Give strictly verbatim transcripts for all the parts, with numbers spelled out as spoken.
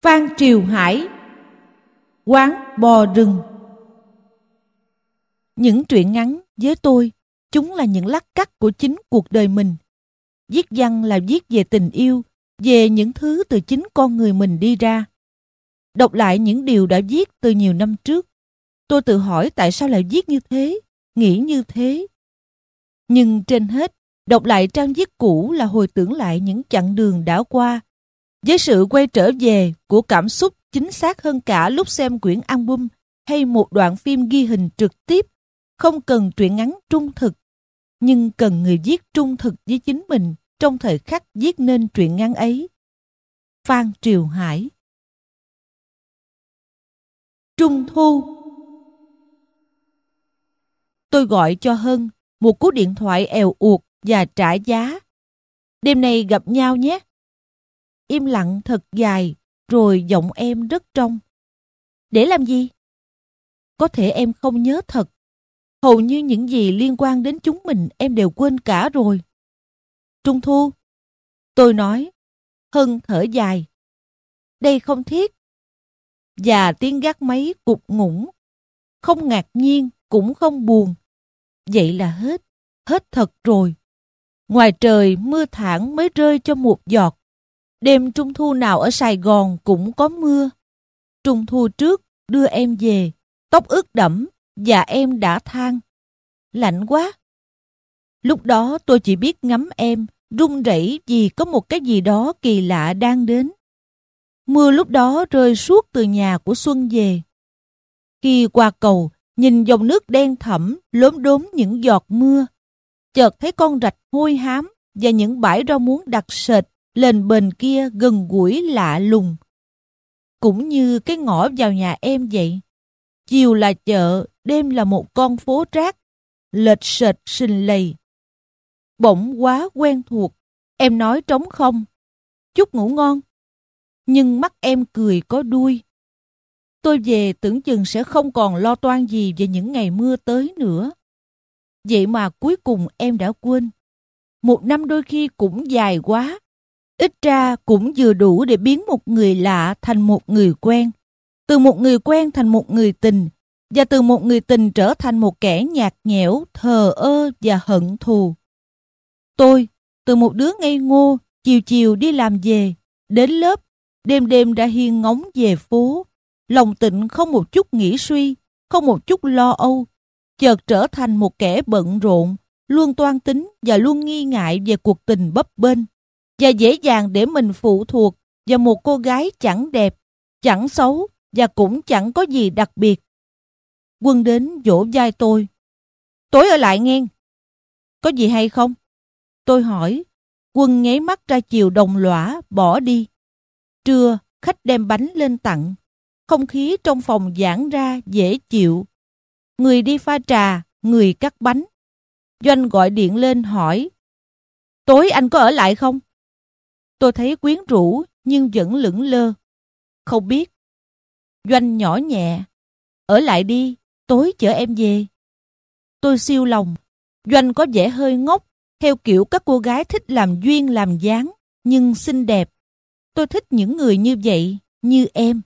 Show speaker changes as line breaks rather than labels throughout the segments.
Phan Triều Hải, Quán bò rừng. Những truyện ngắn với tôi, chúng là những lát cắt của chính cuộc đời mình. Viết văn là viết về tình yêu, về những thứ từ chính con người mình đi ra. Đọc lại những điều đã viết từ nhiều năm trước, tôi tự hỏi tại sao lại viết như thế, nghĩ như thế. Nhưng trên hết, đọc lại trang viết cũ là hồi tưởng lại những chặng đường đã qua, với sự quay trở về của cảm xúc chính xác hơn cả lúc xem quyển album hay một đoạn phim ghi hình trực tiếp. Không cần truyện ngắn trung thực, nhưng cần người viết trung thực với chính mình trong thời khắc viết nên truyện ngắn ấy. Phan Triều Hải. Trung thu. Tôi gọi cho Hân một cú điện thoại èo uột và trả giá. Đêm nay gặp nhau nhé. Im lặng thật dài, rồi giọng em rất trong. Để làm gì? Có thể em không nhớ thật. Hầu như những gì liên quan đến chúng mình em đều quên cả rồi. Trung thu. Tôi nói. Hân thở dài. Đây không thiết. Và tiếng gác máy cục ngủng. Không ngạc nhiên, cũng không buồn. Vậy là hết. Hết thật rồi. Ngoài trời mưa thảng mới rơi cho một giọt. Đêm trung thu nào ở Sài Gòn cũng có mưa. Trung thu trước đưa em về, tóc ướt đẫm và em đã than. Lạnh quá. Lúc đó tôi chỉ biết ngắm em, run rẩy vì có một cái gì đó kỳ lạ đang đến. Mưa lúc đó rơi suốt từ nhà của Xuân về. Khi qua cầu, nhìn dòng nước đen thẫm lốm đốm những giọt mưa, chợt thấy con rạch hôi hám và những bãi rau muống đặc sệt lên bền kia gần gũi lạ lùng. Cũng như cái ngõ vào nhà em vậy. Chiều là chợ, đêm là một con phố rác, lệch sệt sình lầy. Bỗng quá quen thuộc, em nói trống không. Chúc ngủ ngon. Nhưng mắt em cười có đuôi. Tôi về tưởng chừng sẽ không còn lo toan gì về những ngày mưa tới nữa. Vậy mà cuối cùng em đã quên. Một năm đôi khi cũng dài quá. Ít ra cũng vừa đủ để biến một người lạ thành một người quen. Từ một người quen thành một người tình. Và từ một người tình trở thành một kẻ nhạt nhẽo, thờ ơ và hận thù. Tôi, từ một đứa ngây ngô, chiều chiều đi làm về, đến lớp, đêm đêm đã hiên ngóng về phố. Lòng tịnh không một chút nghĩ suy, không một chút lo âu. Chợt trở thành một kẻ bận rộn, luôn toan tính và luôn nghi ngại về cuộc tình bấp bênh. Và dễ dàng để mình phụ thuộc vào một cô gái chẳng đẹp, chẳng xấu và cũng chẳng có gì đặc biệt. Quân đến vỗ vai tôi. Tối ở lại nghe. Có gì hay không? Tôi hỏi. Quân nháy mắt ra chiều đồng lõa, bỏ đi. Trưa, khách đem bánh lên tặng. Không khí trong phòng giãn ra dễ chịu. Người đi pha trà, người cắt bánh. Doanh gọi điện lên hỏi. Tối anh có ở lại không? Tôi thấy quyến rũ nhưng vẫn lững lơ. Không biết. Doanh nhỏ nhẹ. Ở lại đi, tối chở em về. Tôi siêu lòng. Doanh có vẻ hơi ngốc, theo kiểu các cô gái thích làm duyên làm dáng, nhưng xinh đẹp. Tôi thích những người như vậy, như em.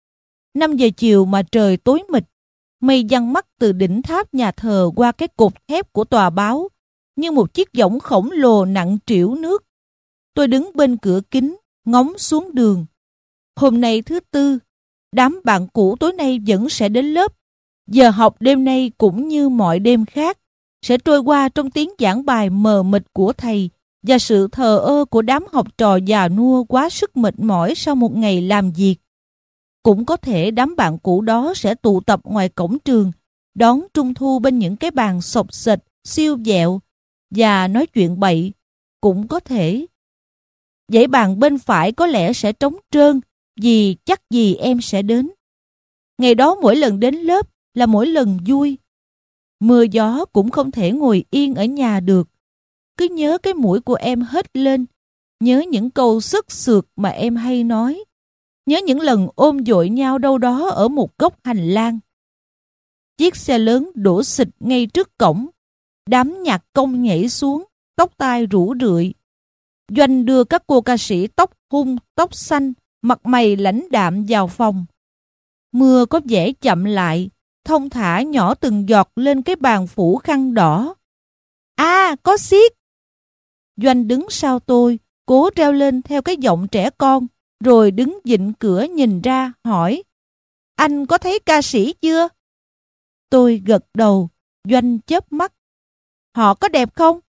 Năm giờ chiều mà trời tối mịt, mây giăng mắt từ đỉnh tháp nhà thờ qua cái cột thép của tòa báo, như một chiếc võng khổng lồ nặng trĩu nước. Tôi đứng bên cửa kính, ngóng xuống đường. Hôm nay thứ tư, đám bạn cũ tối nay vẫn sẽ đến lớp. Giờ học đêm nay cũng như mọi đêm khác, sẽ trôi qua trong tiếng giảng bài mờ mịt của thầy và sự thờ ơ của đám học trò già nua quá sức mệt mỏi sau một ngày làm việc. Cũng có thể đám bạn cũ đó sẽ tụ tập ngoài cổng trường, đón Trung thu bên những cái bàn xộc xệch, siêu vẹo và nói chuyện bậy. Cũng có thể. Dãy bàn bên phải có lẽ sẽ trống trơn vì chắc gì em sẽ đến. Ngày đó mỗi lần đến lớp là mỗi lần vui. Mưa gió cũng không thể ngồi yên ở nhà được. Cứ nhớ cái mũi của em hết lên. Nhớ những câu sức sượt mà em hay nói. Nhớ những lần ôm dội nhau đâu đó ở một góc hành lang. Chiếc xe lớn đổ xịch ngay trước cổng. Đám nhạc công nhảy xuống, tóc tai rủ rượi. Doanh đưa các cô ca sĩ tóc hung, tóc xanh mặt mày lãnh đạm vào phòng. Mưa có vẻ chậm lại, thong thả nhỏ từng giọt lên cái bàn phủ khăn đỏ. À, có xiết! Doanh đứng sau tôi, cố reo lên theo cái giọng trẻ con, rồi đứng dịnh cửa nhìn ra, hỏi: Anh có thấy ca sĩ chưa? Tôi gật đầu, Doanh chớp mắt. Họ có đẹp không?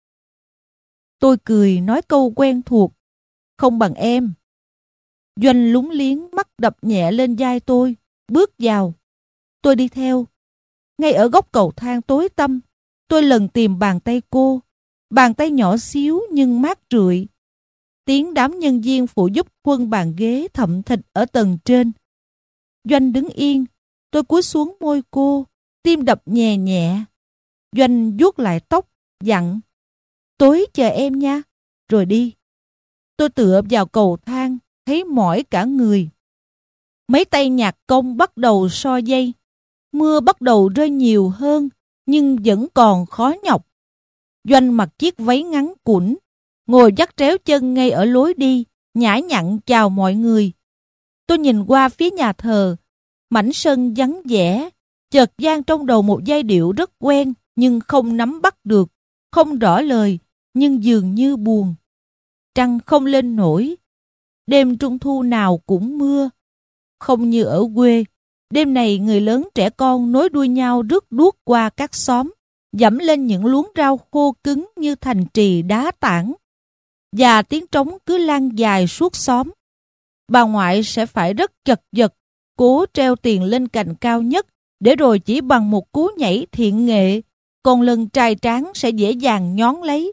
Tôi cười nói câu quen thuộc: Không bằng em. Doanh lúng liếng, mắt đập nhẹ lên vai tôi, bước vào. Tôi đi theo. Ngay ở góc cầu thang tối tăm, tôi lần tìm bàn tay cô. Bàn tay nhỏ xíu nhưng mát rượi. Tiếng đám nhân viên phụ giúp khuân bàn ghế thậm thịch ở tầng trên. Doanh đứng yên, tôi cúi xuống môi cô, tim đập nhẹ nhẹ. Doanh vuốt lại tóc, dặn: Tối chờ em nha, rồi đi. Tôi tựa vào cầu thang, thấy mỏi cả người. Mấy tay nhạc công bắt đầu so dây. Mưa bắt đầu rơi nhiều hơn, nhưng vẫn còn khó nhọc. Doanh mặc chiếc váy ngắn cũn, ngồi dắt tréo chân ngay ở lối đi, nhã nhặn chào mọi người. Tôi nhìn qua phía nhà thờ, mảnh sân vắng vẻ, chợt vang trong đầu một giai điệu rất quen nhưng không nắm bắt được, không rõ lời nhưng dường như buồn. Trăng không lên nổi, đêm trung thu nào cũng mưa. Không như ở quê, đêm này người lớn trẻ con nối đuôi nhau rước đuốc qua các xóm, dẫm lên những luống rau khô cứng như thành trì đá tảng. Và tiếng trống cứ lan dài suốt xóm. Bà ngoại sẽ phải rất chật vật, cố treo tiền lên cành cao nhất, để rồi chỉ bằng một cú nhảy thiện nghệ, còn lần trai tráng sẽ dễ dàng nhón lấy.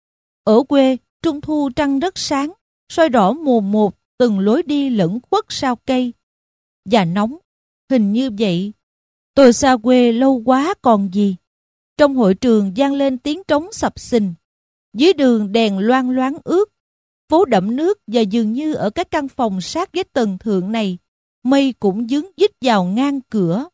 Ở quê, trung thu trăng rất sáng, soi rõ mồn một từng lối đi lẫn khuất sau cây. Và nóng, hình như vậy. Tôi xa quê lâu quá còn gì. Trong hội trường vang lên tiếng trống sập sình. Dưới đường đèn loang loáng ướt. Phố đẫm nước và dường như ở các căn phòng sát với tầng thượng này, mây cũng dướng dít vào ngang cửa.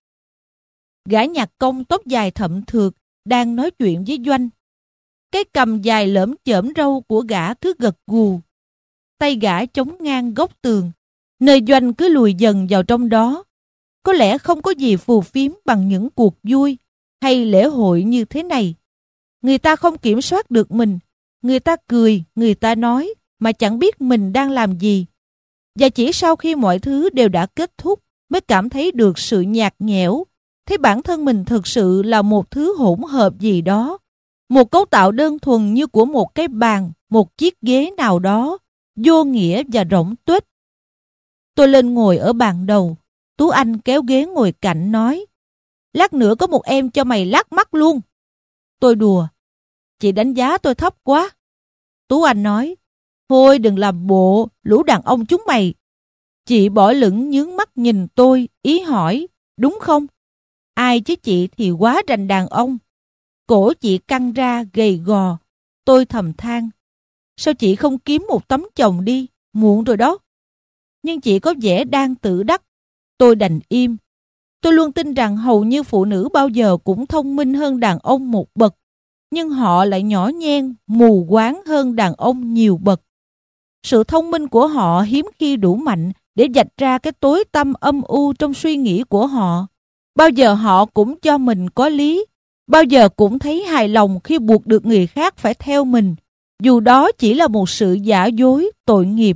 Gã nhạc công tóc dài thậm thượt đang nói chuyện với Doanh. Cái cằm dài lởm chởm râu của gã cứ gật gù. Tay gã chống ngang góc tường, nơi Doanh cứ lùi dần vào trong đó. Có lẽ không có gì phù phiếm bằng những cuộc vui hay lễ hội như thế này. Người ta không kiểm soát được mình. Người ta cười, người ta nói mà chẳng biết mình đang làm gì. Và chỉ sau khi mọi thứ đều đã kết thúc mới cảm thấy được sự nhạt nhẽo, thấy bản thân mình thực sự là một thứ hỗn hợp gì đó. Một cấu tạo đơn thuần như của một cái bàn, một chiếc ghế nào đó, vô nghĩa và rỗng tuếch. Tôi lên ngồi ở bàn đầu. Tú Anh kéo ghế ngồi cạnh nói: Lát nữa có một em cho mày lác mắt luôn. Tôi đùa: Chị đánh giá tôi thấp quá. Tú Anh nói: Thôi đừng làm bộ, lũ đàn ông chúng mày. Chị bỏ lửng nhướng mắt nhìn tôi, ý hỏi: Đúng không? Ai chứ chị thì quá rành đàn ông. Cổ chị căng ra gầy gò. Tôi thầm than: Sao chị không kiếm một tấm chồng đi, muộn rồi đó. Nhưng chị có vẻ đang tự đắc. Tôi đành im. Tôi luôn tin rằng hầu như phụ nữ bao giờ cũng thông minh hơn đàn ông một bậc, nhưng họ lại nhỏ nhen, mù quáng hơn đàn ông nhiều bậc. Sự thông minh của họ hiếm khi đủ mạnh để vạch ra cái tối tăm âm u trong suy nghĩ của họ. Bao giờ họ cũng cho mình có lý, bao giờ cũng thấy hài lòng khi buộc được người khác phải theo mình, dù đó chỉ là một sự giả dối, tội nghiệp.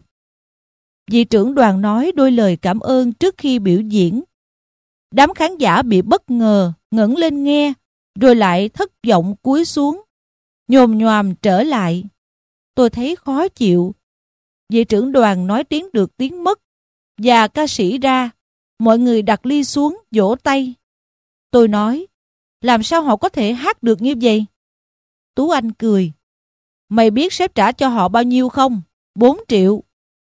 Vị trưởng đoàn nói đôi lời cảm ơn trước khi biểu diễn. Đám khán giả bị bất ngờ, ngẩng lên nghe, rồi lại thất vọng cúi xuống, nhồm nhoàm trở lại. Tôi thấy khó chịu. Vị trưởng đoàn nói tiếng được tiếng mất, và ca sĩ ra. Mọi người đặt ly xuống, vỗ tay. Tôi nói: Làm sao họ có thể hát được như vậy? Tú Anh cười: Mày biết sếp trả cho họ bao nhiêu không? Bốn triệu.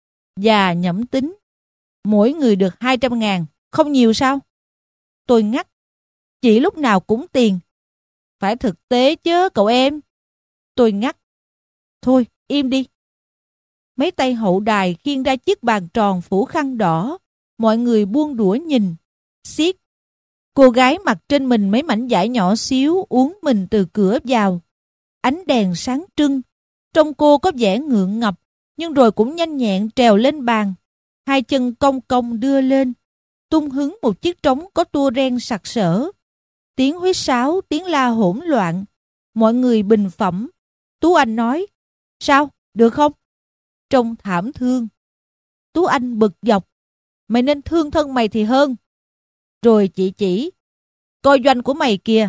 Và nhẩm tính: Mỗi người được hai trăm ngàn, không nhiều sao? Tôi ngắt: Chị lúc nào cũng tiền. Phải thực tế chứ cậu em. Tôi ngắt: Thôi im đi. Mấy tay hậu đài khiêng ra chiếc bàn tròn phủ khăn đỏ. Mọi người buông đũa nhìn. Xiết. Cô gái mặc trên mình mấy mảnh vải nhỏ xíu uốn mình từ cửa vào. Ánh đèn sáng trưng. Trông cô có vẻ ngượng ngập, nhưng rồi cũng nhanh nhẹn trèo lên bàn. hai chân cong cong đưa lên, tung hứng một chiếc trống có tua ren sặc sỡ. Tiếng huýt sáo, tiếng la hỗn loạn. Mọi người bình phẩm. Tú Anh nói, sao, được không? Trông thảm thương. Tú Anh bực dọc, mày nên thương thân mày thì hơn. Rồi chị chỉ, coi Doanh của mày kìa.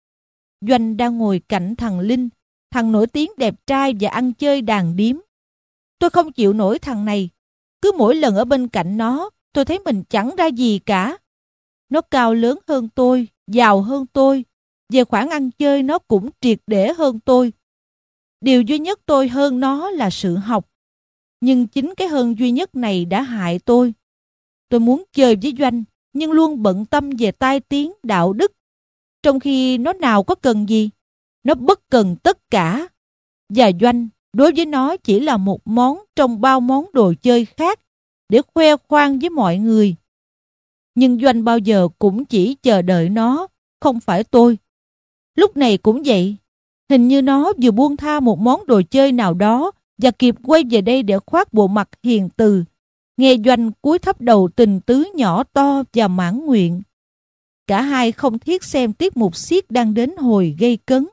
Doanh đang ngồi cạnh thằng Linh, thằng nổi tiếng đẹp trai và ăn chơi đàn điếm. Tôi không chịu nổi thằng này. Cứ mỗi lần ở bên cạnh nó, tôi thấy mình chẳng ra gì cả. Nó cao lớn hơn tôi, giàu hơn tôi. Về khoản ăn chơi nó cũng triệt để hơn tôi. Điều duy nhất tôi hơn nó là sự học. Nhưng chính cái hơn duy nhất này đã hại tôi. Tôi muốn chơi với Doanh, nhưng luôn bận tâm về tai tiếng, đạo đức. Trong khi nó nào có cần gì, nó bất cần tất cả. Và Doanh, đối với nó chỉ là một món trong bao món đồ chơi khác để khoe khoang với mọi người. Nhưng Doanh bao giờ cũng chỉ chờ đợi nó, không phải tôi. Lúc này cũng vậy. Hình như nó vừa buông tha một món đồ chơi nào đó và kịp quay về đây để khoác bộ mặt hiền từ, nghe Doanh cúi thấp đầu tình tứ nhỏ to và mãn nguyện. Cả hai không thiết xem tiết mục xiếc đang đến hồi gây cấn.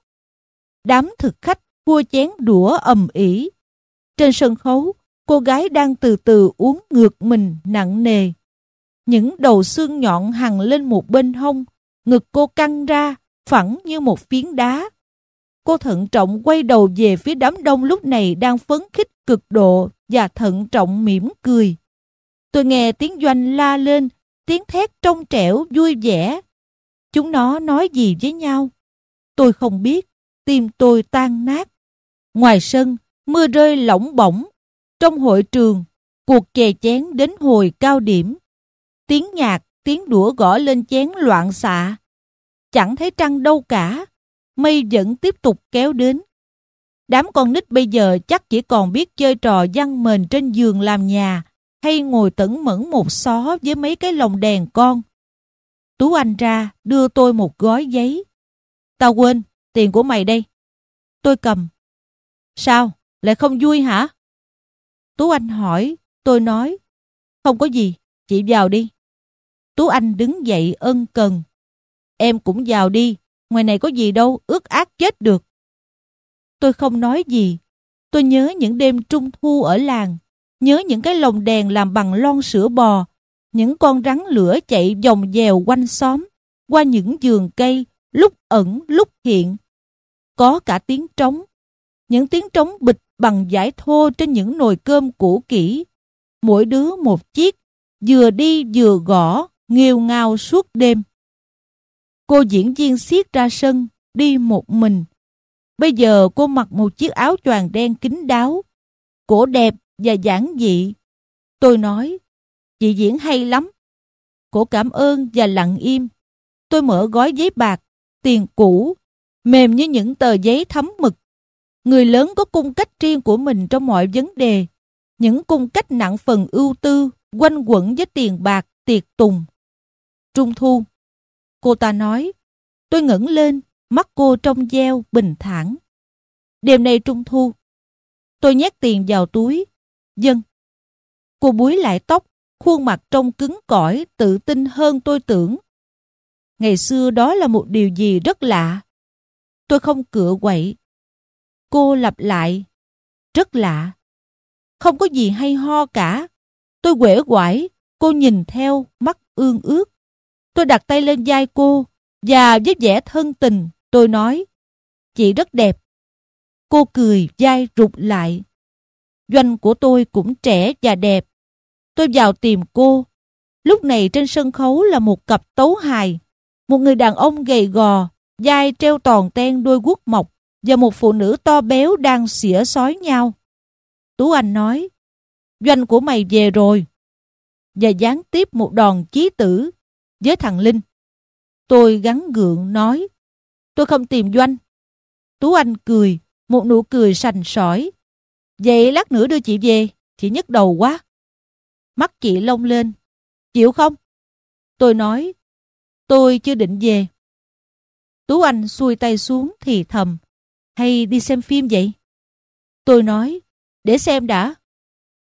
Đám thực khách cua chén đũa ầm ĩ. Trên sân khấu, cô gái đang từ từ uống ngược mình nặng nề. Những đầu xương nhọn hằn lên một bên hông, ngực cô căng ra, phẳng như một phiến đá. Cô thận trọng quay đầu về phía đám đông lúc này đang phấn khích cực độ và thận trọng mỉm cười. Tôi nghe tiếng Doanh la lên, tiếng thét trong trẻo vui vẻ. Chúng nó nói gì với nhau? Tôi không biết, tim tôi tan nát. Ngoài sân, mưa rơi lỏng bỏng. Trong hội trường, cuộc chè chén đến hồi cao điểm. Tiếng nhạc, tiếng đũa gõ lên chén loạn xạ. Chẳng thấy trăng đâu cả. Mây vẫn tiếp tục kéo đến. Đám con nít bây giờ chắc chỉ còn biết chơi trò giăng mền trên giường làm nhà hay ngồi tẩn mẫn một xó với mấy cái lồng đèn con. Tú Anh ra đưa tôi một gói giấy. Tao quên, tiền của mày đây. Tôi cầm. Sao, lại không vui hả? Tú Anh hỏi, tôi nói. Không có gì, chị vào đi. Tú Anh đứng dậy ân cần. Em cũng vào đi, ngoài này có gì đâu, ướt át chết được. Tôi không nói gì. Tôi nhớ những đêm trung thu ở làng, nhớ những cái lồng đèn làm bằng lon sữa bò, những con rắn lửa chạy vòng vèo quanh xóm, qua những vườn cây, lúc ẩn lúc hiện. Có cả tiếng trống, những tiếng trống bịch bằng vải thô trên những nồi cơm cũ kỹ. Mỗi đứa một chiếc, vừa đi vừa gõ, nghêu ngao suốt đêm. Cô diễn viên xiếc ra sân, đi một mình. Bây giờ cô mặc một chiếc áo choàng đen kín đáo, cổ đẹp và giản dị. Tôi nói, chị diễn hay lắm. Cô cảm ơn và lặng im. Tôi mở gói giấy bạc, tiền cũ, mềm như những tờ giấy thấm mực. Người lớn có cung cách riêng của mình trong mọi vấn đề. Những cung cách nặng phần ưu tư, quanh quẩn với tiền bạc, tiệc tùng. Trung thu. Cô ta nói. Tôi ngẩng lên, mắt cô trong veo, bình thản. Đêm nay trung thu. Tôi nhét tiền vào túi. Vâng. Cô búi lại tóc, khuôn mặt trông cứng cỏi, tự tin hơn tôi tưởng. Ngày xưa đó là một điều gì rất lạ. Tôi không cựa quậy. Cô lặp lại. Rất lạ. Không có gì hay ho cả. Tôi uể oải, cô nhìn theo, mắt ương ướt. Tôi đặt tay lên vai cô, và với vẻ thân tình, tôi nói, chị rất đẹp. Cô cười, vai rụt lại. Doanh của tôi cũng trẻ và đẹp. Tôi vào tìm cô. Lúc này trên sân khấu là một cặp tấu hài. Một người đàn ông gầy gò, vai treo toàn ten đôi guốc mộc, và một phụ nữ to béo đang xỉa xói nhau. Tú Anh nói, Doanh của mày về rồi. Và giáng tiếp một đòn chí tử với thằng Linh. Tôi gắng gượng nói, tôi không tìm Doanh. Tú Anh cười, một nụ cười sành sỏi. Vậy lát nữa đưa chị về, chị nhức đầu quá. Mắt chị lông lên. Chịu không? Tôi nói, tôi chưa định về. Tú Anh xuôi tay xuống thì thầm, hay đi xem phim vậy? Tôi nói, để xem đã.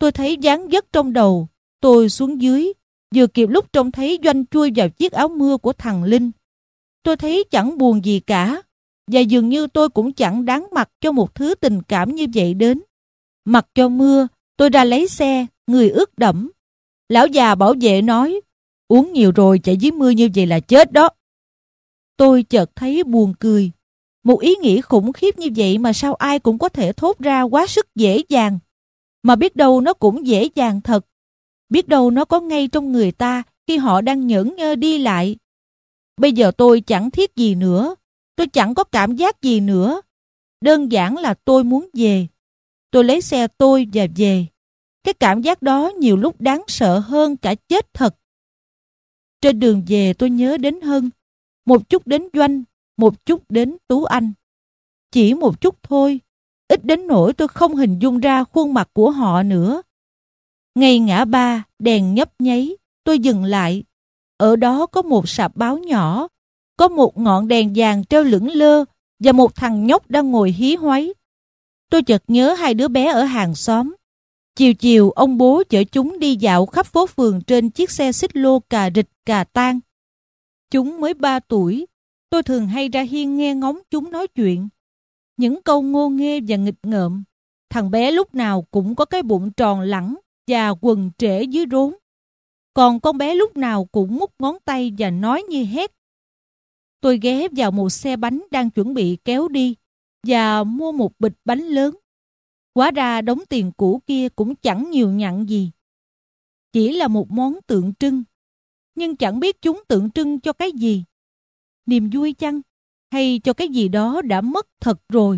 Tôi thấy dáng dấp trong đầu. Tôi xuống dưới, vừa kịp lúc trông thấy Doanh chui vào chiếc áo mưa của thằng Linh. Tôi thấy chẳng buồn gì cả, và dường như tôi cũng chẳng đáng mặc cho một thứ tình cảm như vậy đến. Mặc cho mưa, tôi ra lấy xe, người ướt đẫm. Lão già bảo vệ nói, uống nhiều rồi chạy dưới mưa như vậy là chết đó. Tôi chợt thấy buồn cười. Một ý nghĩ khủng khiếp như vậy mà sao ai cũng có thể thốt ra quá sức dễ dàng. Mà biết đâu nó cũng dễ dàng thật. Biết đâu nó có ngay trong người ta khi họ đang nhởn nhơ đi lại. Bây giờ tôi chẳng thiết gì nữa. Tôi chẳng có cảm giác gì nữa. Đơn giản là tôi muốn về. Tôi lấy xe tôi và về. Cái cảm giác đó nhiều lúc đáng sợ hơn cả chết thật. Trên đường về tôi nhớ đến Hân, một chút đến Doanh, một chút đến Tú Anh. Chỉ một chút thôi, ít đến nỗi tôi không hình dung ra khuôn mặt của họ nữa. Ngay ngã ba, đèn nhấp nháy, tôi dừng lại. Ở đó có một sạp báo nhỏ, có một ngọn đèn vàng treo lững lơ và một thằng nhóc đang ngồi hí hoáy. Tôi chợt nhớ hai đứa bé ở hàng xóm. Chiều chiều ông bố chở chúng đi dạo khắp phố phường trên chiếc xe xích lô cà rịch cà tang. Chúng mới ba tuổi, tôi thường hay ra hiên nghe ngóng chúng nói chuyện. Những câu ngô nghê và nghịch ngợm. Thằng bé lúc nào cũng có cái bụng tròn lẳng và quần trễ dưới rốn. Còn con bé lúc nào cũng mút ngón tay và nói như hét. Tôi ghé vào một xe bánh đang chuẩn bị kéo đi và mua một bịch bánh lớn. Hóa ra đống tiền cũ kia cũng chẳng nhiều nhặn gì. Chỉ là một món tượng trưng. Nhưng chẳng biết chúng tượng trưng cho cái gì. Niềm vui chăng? Hay cho cái gì đó đã mất thật rồi?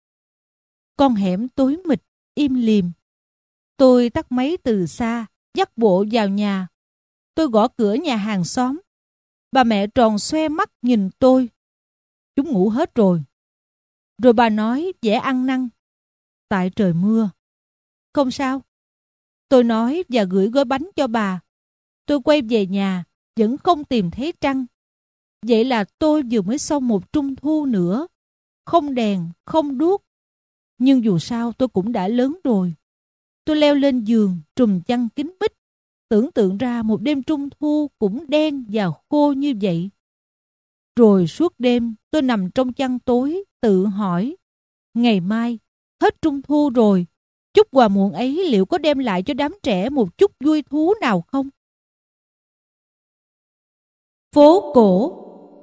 Con hẻm tối mịt, im lìm. Tôi tắt máy từ xa, dắt bộ vào nhà. Tôi gõ cửa nhà hàng xóm. Bà mẹ tròn xoe mắt nhìn tôi. Chúng ngủ hết rồi. Rồi bà nói vẻ ăn năn. Tại trời mưa. Không sao. Tôi nói và gửi gói bánh cho bà. Tôi quay về nhà, vẫn không tìm thấy trăng. Vậy là tôi vừa mới xong một trung thu nữa. Không đèn, không đuốc. Nhưng dù sao tôi cũng đã lớn rồi. Tôi leo lên giường, trùm chăn kín mít. Tưởng tượng ra một đêm trung thu cũng đen và khô như vậy. Rồi suốt đêm tôi nằm trong chăn tối, tự hỏi. Ngày mai, hết trung thu rồi. Chút quà muộn ấy liệu có đem lại cho đám trẻ một chút vui thú nào không? Phố cổ.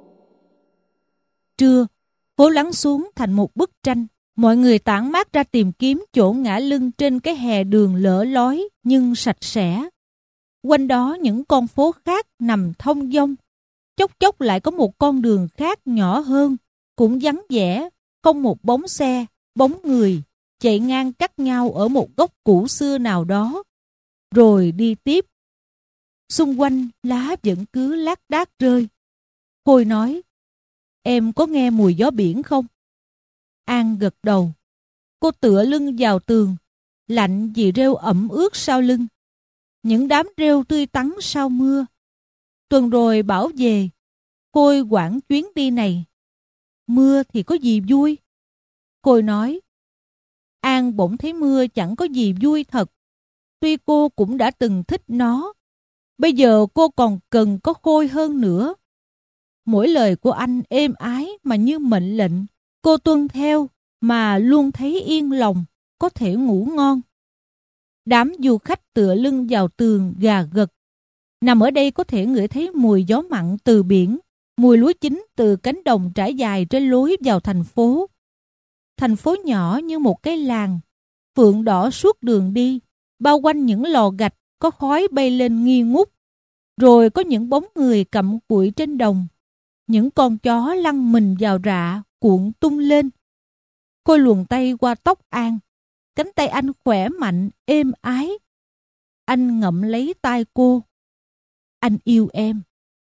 Trưa, phố lắng xuống thành một bức tranh. Mọi người tản mát ra tìm kiếm chỗ ngả lưng trên cái hè đường lở lói nhưng sạch sẽ. Quanh đó những con phố khác nằm thông dong. Chốc chốc lại có một con đường khác nhỏ hơn, cũng vắng vẻ, không một bóng xe, bóng người, chạy ngang cắt nhau ở một góc cũ xưa nào đó. Rồi đi tiếp. Xung quanh lá vẫn cứ lác đác rơi. Khôi nói, em có nghe mùi gió biển không? An gật đầu. Cô tựa lưng vào tường, lạnh vì rêu ẩm ướt sau lưng. Những đám rêu tươi tắn sau mưa. Tuần rồi bảo về, Khôi quản chuyến đi này. Mưa thì có gì vui? Khôi nói. An bỗng thấy mưa chẳng có gì vui thật. Tuy cô cũng đã từng thích nó. Bây giờ cô còn cần có Khôi hơn nữa. Mỗi lời của anh êm ái mà như mệnh lệnh. Cô tuân theo mà luôn thấy yên lòng, có thể ngủ ngon. Đám du khách tựa lưng vào tường gà gật. Nằm ở đây có thể ngửi thấy mùi gió mặn từ biển, mùi lúa chín từ cánh đồng trải dài trên lối vào thành phố. Thành phố nhỏ như một cái làng, phượng đỏ suốt đường đi, bao quanh những lò gạch có khói bay lên nghi ngút. Rồi có những bóng người cặm cụi trên đồng, những con chó lăn mình vào rạ, cuộn tung lên. Khôi luồn tay qua tóc An, cánh tay anh khỏe mạnh, êm ái. Anh ngậm lấy tai cô. Anh yêu em.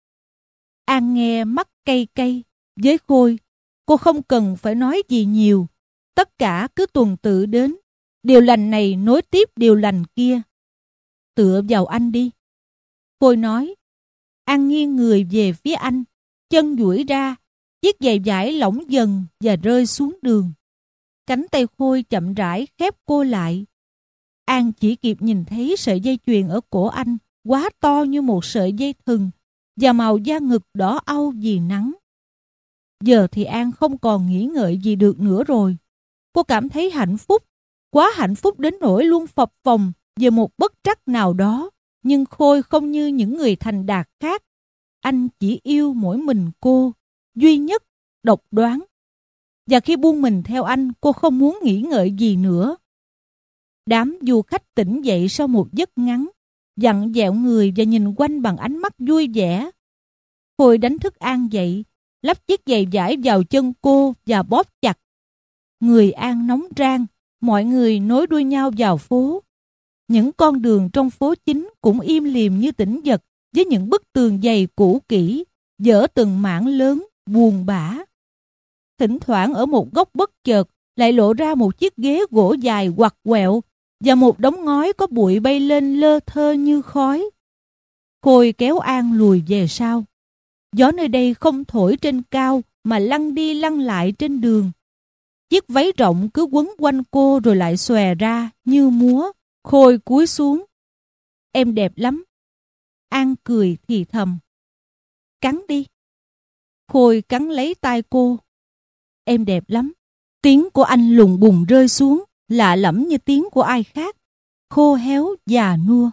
An nghe mắt cay cay. Với Khôi, cô không cần phải nói gì nhiều. Tất cả cứ tuần tự đến. Điều lành này nối tiếp điều lành kia. Tựa vào anh đi. Khôi nói. An nghiêng người về phía anh. Chân duỗi ra. Chiếc giày vải lỏng dần và rơi xuống đường. Cánh tay Khôi chậm rãi khép cô lại. An chỉ kịp nhìn thấy sợi dây chuyền ở cổ anh quá to như một sợi dây thừng và màu da ngực đỏ au vì nắng. Giờ thì An không còn nghĩ ngợi gì được nữa rồi. Cô cảm thấy hạnh phúc, quá hạnh phúc đến nỗi luôn phập phồng về một bất trắc nào đó. Nhưng Khôi không như những người thành đạt khác. Anh chỉ yêu mỗi mình cô, duy nhất, độc đoán. Và khi buông mình theo anh, cô không muốn nghĩ ngợi gì nữa. Đám du khách tỉnh dậy sau một giấc ngắn, dặn dẹo người và nhìn quanh bằng ánh mắt vui vẻ. Khôi đánh thức An dậy, lắp chiếc giày vải vào chân cô và bóp chặt. Người An nóng rang, mọi người nối đuôi nhau vào phố. Những con đường trong phố chính cũng im lìm như tĩnh vật với những bức tường dày cũ kỹ, dở từng mảng lớn, buồn bã. Thỉnh thoảng ở một góc bất chợt lại lộ ra một chiếc ghế gỗ dài quặt quẹo và một đống ngói có bụi bay lên lơ thơ như khói. Khôi kéo An lùi về sau. Gió nơi đây không thổi trên cao mà lăn đi lăn lại trên đường. Chiếc váy rộng cứ quấn quanh cô rồi lại xòe ra như múa. Khôi cúi xuống. Em đẹp lắm. An cười thì thầm. Cắn đi. Khôi cắn lấy tay cô. Em đẹp lắm. Tiếng của anh lùng bùng rơi xuống, lạ lẫm như tiếng của ai khác, khô héo già nua.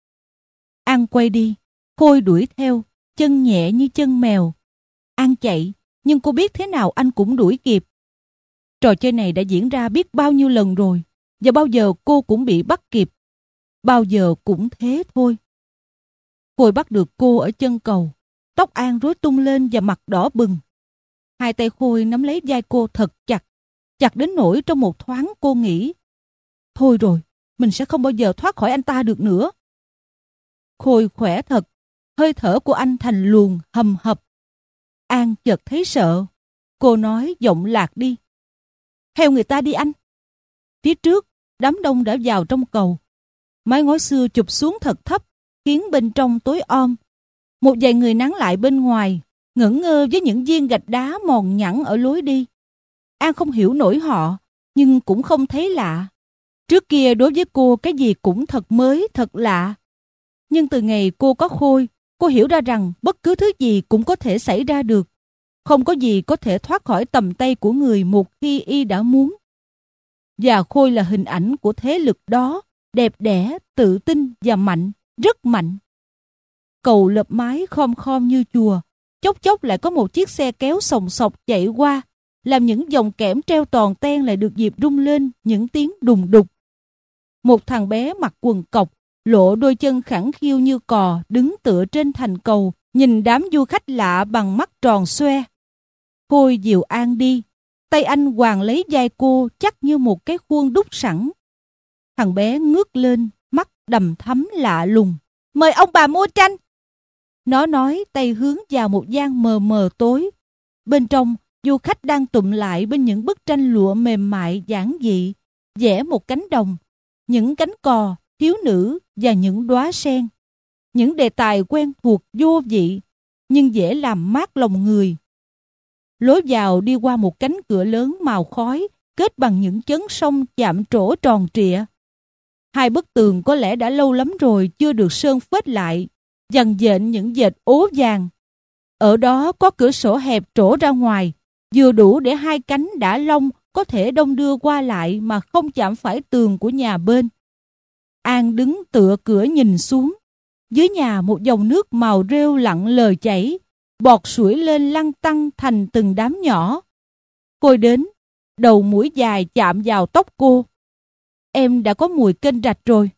An quay đi, Khôi đuổi theo, chân nhẹ như chân mèo. An chạy, nhưng cô biết thế nào anh cũng đuổi kịp. Trò chơi này đã diễn ra biết bao nhiêu lần rồi, và bao giờ cô cũng bị bắt kịp. Bao giờ cũng thế thôi. Khôi bắt được cô ở chân cầu, tóc An rối tung lên và mặt đỏ bừng. Hai tay Khôi nắm lấy vai cô thật chặt, chặt đến nỗi trong một thoáng cô nghĩ, thôi rồi, mình sẽ không bao giờ thoát khỏi anh ta được nữa. Khôi khỏe thật, hơi thở của anh thành luồng hầm hập. An chợt thấy sợ, cô nói giọng lạc đi. Theo người ta đi anh. Phía trước, đám đông đã vào trong cầu. Mái ngói xưa chụp xuống thật thấp, khiến bên trong tối om. Một vài người nán lại bên ngoài, ngẩn ngơ với những viên gạch đá mòn nhẵn ở lối đi. An không hiểu nổi họ, nhưng cũng không thấy lạ. Trước kia đối với cô cái gì cũng thật mới, thật lạ. Nhưng từ ngày cô có Khôi, cô hiểu ra rằng bất cứ thứ gì cũng có thể xảy ra được. Không có gì có thể thoát khỏi tầm tay của người một khi y đã muốn. Và Khôi là hình ảnh của thế lực đó, đẹp đẽ, tự tin và mạnh, rất mạnh. Cầu lợp mái khom khom như chùa, chốc chốc lại có một chiếc xe kéo sòng sọc chạy qua, làm những dòng kẽm treo toàn ten lại được dịp rung lên những tiếng đùng đục. Một thằng bé mặc quần cộc, lộ đôi chân khẳng khiu như cò, đứng tựa trên thành cầu, nhìn đám du khách lạ bằng mắt tròn xoe. Khôi dìu An đi, tay anh quàng lấy vai cô chắc như một cái khuôn đúc sẵn. Thằng bé ngước lên, mắt đầm thắm lạ lùng. Mời ông bà mua tranh. Nó nói tay hướng vào một gian mờ mờ tối. Bên trong, du khách đang tụm lại bên những bức tranh lụa mềm mại giản dị, vẽ một cánh đồng, những cánh cò, thiếu nữ và những đóa sen. Những đề tài quen thuộc vô vị, nhưng dễ làm mát lòng người. Lối vào đi qua một cánh cửa lớn màu khói, kết bằng những chấn sông chạm trổ tròn trịa. Hai bức tường có lẽ đã lâu lắm rồi chưa được sơn phết lại, dằn dện những vệt ố vàng. Ở đó có cửa sổ hẹp trổ ra ngoài, vừa đủ để hai cánh đã lông có thể đong đưa qua lại mà không chạm phải tường của nhà bên. An đứng tựa cửa nhìn xuống. Dưới nhà một dòng nước màu rêu lặng lờ chảy, bọt sủi lên lăn tăn thành từng đám nhỏ. Khôi đến, đầu mũi dài chạm vào tóc cô. Em đã có mùi kênh rạch rồi.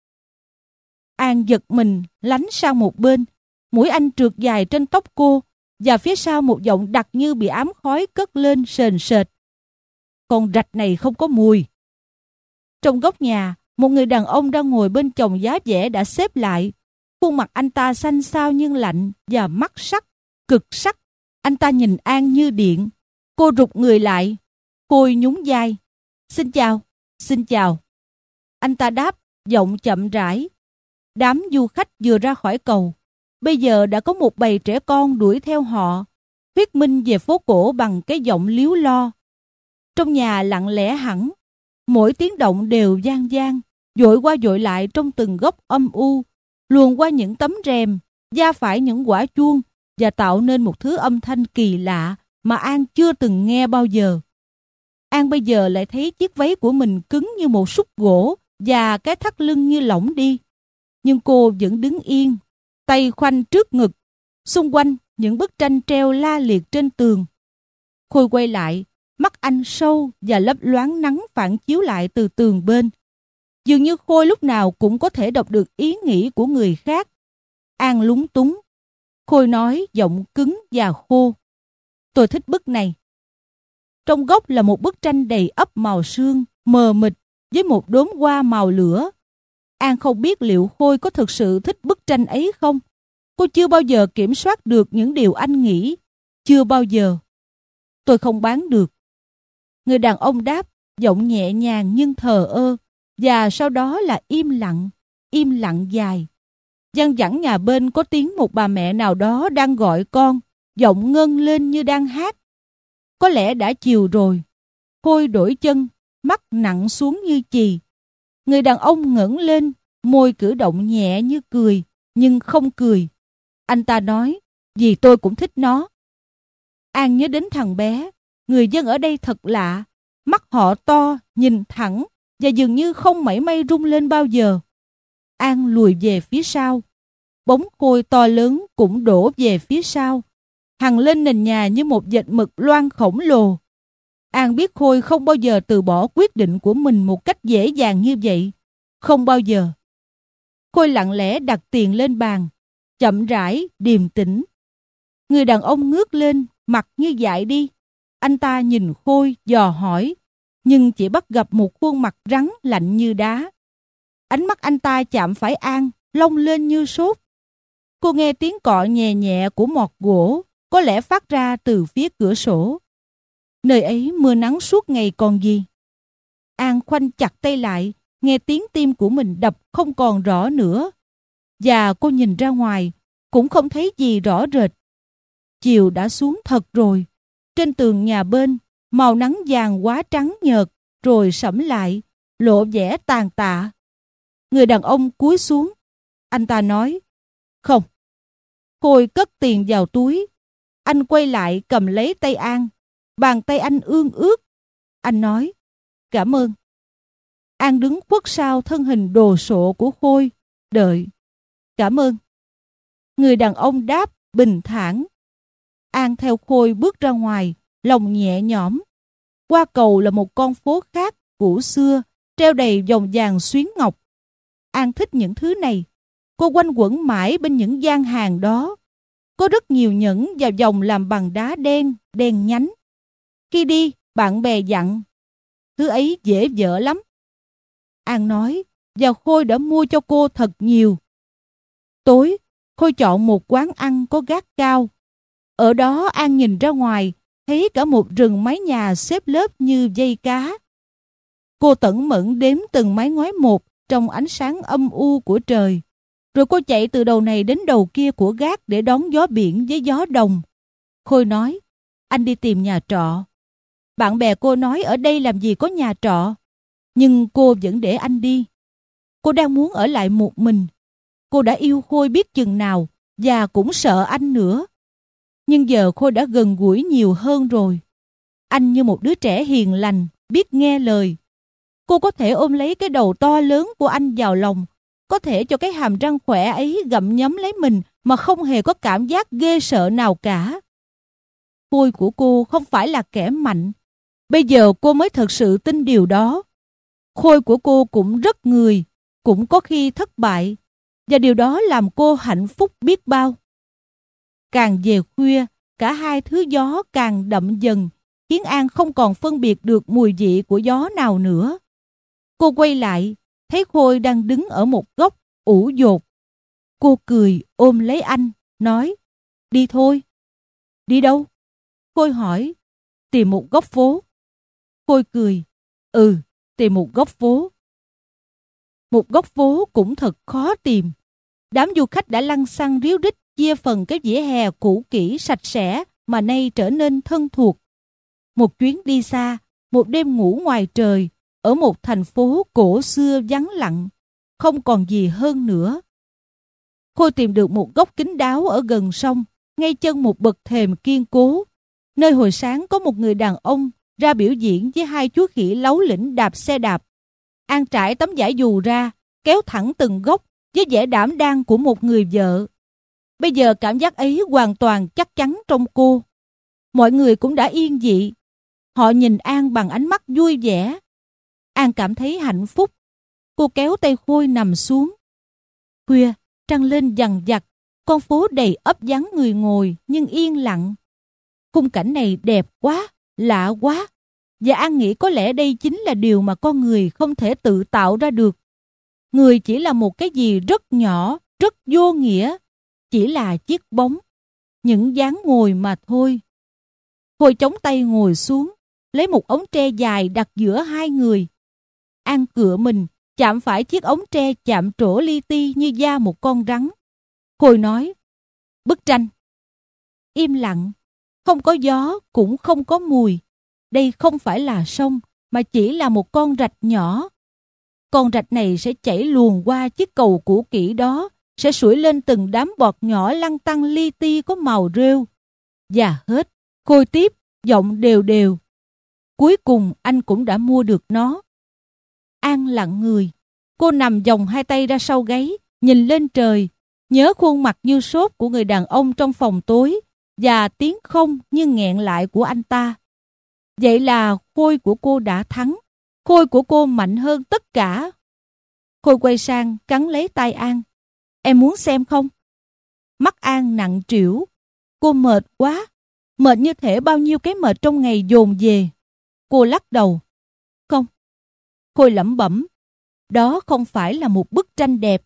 An giật mình, lánh sang một bên. Mũi anh trượt dài trên tóc cô, và phía sau một giọng đặc như bị ám khói cất lên sền sệt. Con rạch này không có mùi. Trong góc nhà, một người đàn ông đang ngồi bên chồng giá vẽ đã xếp lại. Khuôn mặt anh ta xanh xao nhưng lạnh và mắt sắc, cực sắc. Anh ta nhìn An như điện. Cô rụt người lại. Khôi nhún vai. Xin chào, xin chào. Anh ta đáp, giọng chậm rãi. Đám du khách vừa ra khỏi cầu. Bây giờ đã có một bầy trẻ con đuổi theo họ, thuyết minh về phố cổ bằng cái giọng líu lo. Trong nhà lặng lẽ hẳn, mỗi tiếng động đều vang vang, dội qua dội lại trong từng góc âm u, luồn qua những tấm rèm, da phải những quả chuông và tạo nên một thứ âm thanh kỳ lạ mà An chưa từng nghe bao giờ. An bây giờ lại thấy chiếc váy của mình cứng như một xúc gỗ và cái thắt lưng như lỏng đi. Nhưng cô vẫn đứng yên, tay khoanh trước ngực, xung quanh những bức tranh treo la liệt trên tường. Khôi quay lại, mắt anh sâu và lấp loáng nắng phản chiếu lại từ tường bên. Dường như Khôi lúc nào cũng có thể đọc được ý nghĩ của người khác. An lúng túng. Khôi nói giọng cứng và khô: "Tôi thích bức này." Trong góc là một bức tranh đầy ắp màu sương, mờ mịt với một đốm hoa màu lửa. An không biết liệu Khôi có thực sự thích bức tranh ấy không. Cô chưa bao giờ kiểm soát được những điều anh nghĩ. Chưa bao giờ. "Tôi không bán được." Người đàn ông đáp, giọng nhẹ nhàng nhưng thờ ơ, và sau đó là im lặng, im lặng dài. Văng vẳng nhà bên có tiếng một bà mẹ nào đó đang gọi con, giọng ngân lên như đang hát. Có lẽ đã chiều rồi. Khôi đổi chân, mắt nặng xuống như chì. Người đàn ông ngẩng lên, môi cử động nhẹ như cười, nhưng không cười. Anh ta nói: "Vì tôi cũng thích nó." An nhớ đến thằng bé. Người dân ở đây thật lạ. Mắt họ to, nhìn thẳng, và dường như không mảy may rung lên bao giờ. An lùi về phía sau. Bóng Khôi to lớn cũng đổ về phía sau, hằn lên nền nhà như một vệt mực loang khổng lồ. An biết Khôi không bao giờ từ bỏ quyết định của mình một cách dễ dàng như vậy. Không bao giờ. Khôi lặng lẽ đặt tiền lên bàn, chậm rãi, điềm tĩnh. Người đàn ông ngước lên, mặt như dại đi. Anh ta nhìn Khôi, dò hỏi, nhưng chỉ bắt gặp một khuôn mặt rắn lạnh như đá. Ánh mắt anh ta chạm phải An, long lên như sốt. Cô nghe tiếng cọ nhẹ nhẹ của mọt gỗ, có lẽ phát ra từ phía cửa sổ. Nơi ấy mưa nắng suốt ngày còn gì. An khoanh chặt tay lại, nghe tiếng tim của mình đập không còn rõ nữa. Và cô nhìn ra ngoài, cũng không thấy gì rõ rệt. Chiều đã xuống thật rồi. Trên tường nhà bên, màu nắng vàng quá trắng nhợt, rồi sẫm lại, lộ vẻ tàn tạ. Người đàn ông cúi xuống. Anh ta nói: "Không." Khôi cất tiền vào túi. Anh quay lại cầm lấy tay An. Bàn tay anh ương ướt. Anh nói: "Cảm ơn." An đứng khuất sau thân hình đồ sộ của Khôi, đợi. "Cảm ơn." Người đàn ông đáp bình thản. An theo Khôi bước ra ngoài, lòng nhẹ nhõm. Qua cầu là một con phố khác, cũ xưa, treo đầy vòng vàng xuyến ngọc. An thích những thứ này. Cô quanh quẩn mãi bên những gian hàng đó. Có rất nhiều nhẫn và vòng làm bằng đá đen, đen nhánh. Khi đi, bạn bè dặn: "Thứ ấy dễ vỡ lắm." An nói, và Khôi đã mua cho cô thật nhiều. Tối, Khôi chọn một quán ăn có gác cao. Ở đó An nhìn ra ngoài, thấy cả một rừng mái nhà xếp lớp như dây cá. Cô tẩn mẫn đếm từng mái ngói một trong ánh sáng âm u của trời. Rồi cô chạy từ đầu này đến đầu kia của gác để đón gió biển với gió đồng. Khôi nói: "Anh đi tìm nhà trọ." Bạn bè cô nói ở đây làm gì có nhà trọ. Nhưng cô vẫn để anh đi. Cô đang muốn ở lại một mình. Cô đã yêu Khôi biết chừng nào, và cũng sợ anh nữa. Nhưng giờ Khôi đã gần gũi nhiều hơn rồi. Anh như một đứa trẻ hiền lành, biết nghe lời. Cô có thể ôm lấy cái đầu to lớn của anh vào lòng, có thể cho cái hàm răng khỏe ấy gặm nhấm lấy mình mà không hề có cảm giác ghê sợ nào cả. Khôi của cô không phải là kẻ mạnh. Bây giờ cô mới thật sự tin điều đó. Khôi của cô cũng rất người, cũng có khi thất bại, và điều đó làm cô hạnh phúc biết bao. Càng về khuya, cả hai thứ gió càng đậm dần, khiến An không còn phân biệt được mùi vị của gió nào nữa. Cô quay lại, thấy Khôi đang đứng ở một góc, ủ dột. Cô cười ôm lấy anh, nói: "Đi thôi." "Đi đâu?" Khôi hỏi. "Tìm một góc phố." Khôi cười. "Ừ, tìm một góc phố." Một góc phố cũng thật khó tìm. Đám du khách đã lăng xăng ríu rít chia phần cái vỉa hè cũ kỹ sạch sẽ mà nay trở nên thân thuộc. Một chuyến đi xa, một đêm ngủ ngoài trời, ở một thành phố cổ xưa vắng lặng, không còn gì hơn nữa. Khôi tìm được một góc kín đáo ở gần sông, ngay chân một bậc thềm kiên cố, nơi hồi sáng có một người đàn ông ra biểu diễn với hai chú khỉ láu lỉnh đạp xe đạp. An trải tấm vải dù ra, kéo thẳng từng gốc với vẻ đảm đang của một người vợ. Bây giờ cảm giác ấy hoàn toàn chắc chắn trong cô. Mọi người cũng đã yên dị. Họ nhìn An bằng ánh mắt vui vẻ. An cảm thấy hạnh phúc. Cô kéo tay Khôi nằm xuống. Khuya, trăng lên dằn vặt, con phố đầy ắp vắng người ngồi nhưng yên lặng. Khung cảnh này đẹp quá, lạ quá. Và An nghĩ có lẽ đây chính là điều mà con người không thể tự tạo ra được. Người chỉ là một cái gì rất nhỏ, rất vô nghĩa. Chỉ là chiếc bóng, những dáng ngồi mà thôi. Khôi chống tay ngồi xuống, lấy một ống tre dài đặt giữa hai người. An cựa mình, chạm phải chiếc ống tre chạm trổ li ti như da một con rắn. Khôi nói, bức tranh. Im lặng, không có gió, cũng không có mùi. Đây không phải là sông, mà chỉ là một con rạch nhỏ. Con rạch này sẽ chảy luồn qua chiếc cầu cũ kỹ đó, sẽ sủi lên từng đám bọt nhỏ lăn tăn li ti có màu rêu. Và hết, Khôi tiếp, giọng đều đều. Cuối cùng anh cũng đã mua được nó. An lặng người. Cô nằm vòng hai tay ra sau gáy, nhìn lên trời, nhớ khuôn mặt như sốt của người đàn ông trong phòng tối và tiếng không như nghẹn lại của anh ta. Vậy là Khôi của cô đã thắng. Khôi của cô mạnh hơn tất cả. Khôi quay sang cắn lấy tay An. Em muốn xem không? Mắt An nặng trĩu. Cô mệt quá. Mệt như thể bao nhiêu cái mệt trong ngày dồn về. Cô lắc đầu. Không. Khôi lẩm bẩm. Đó không phải là một bức tranh đẹp.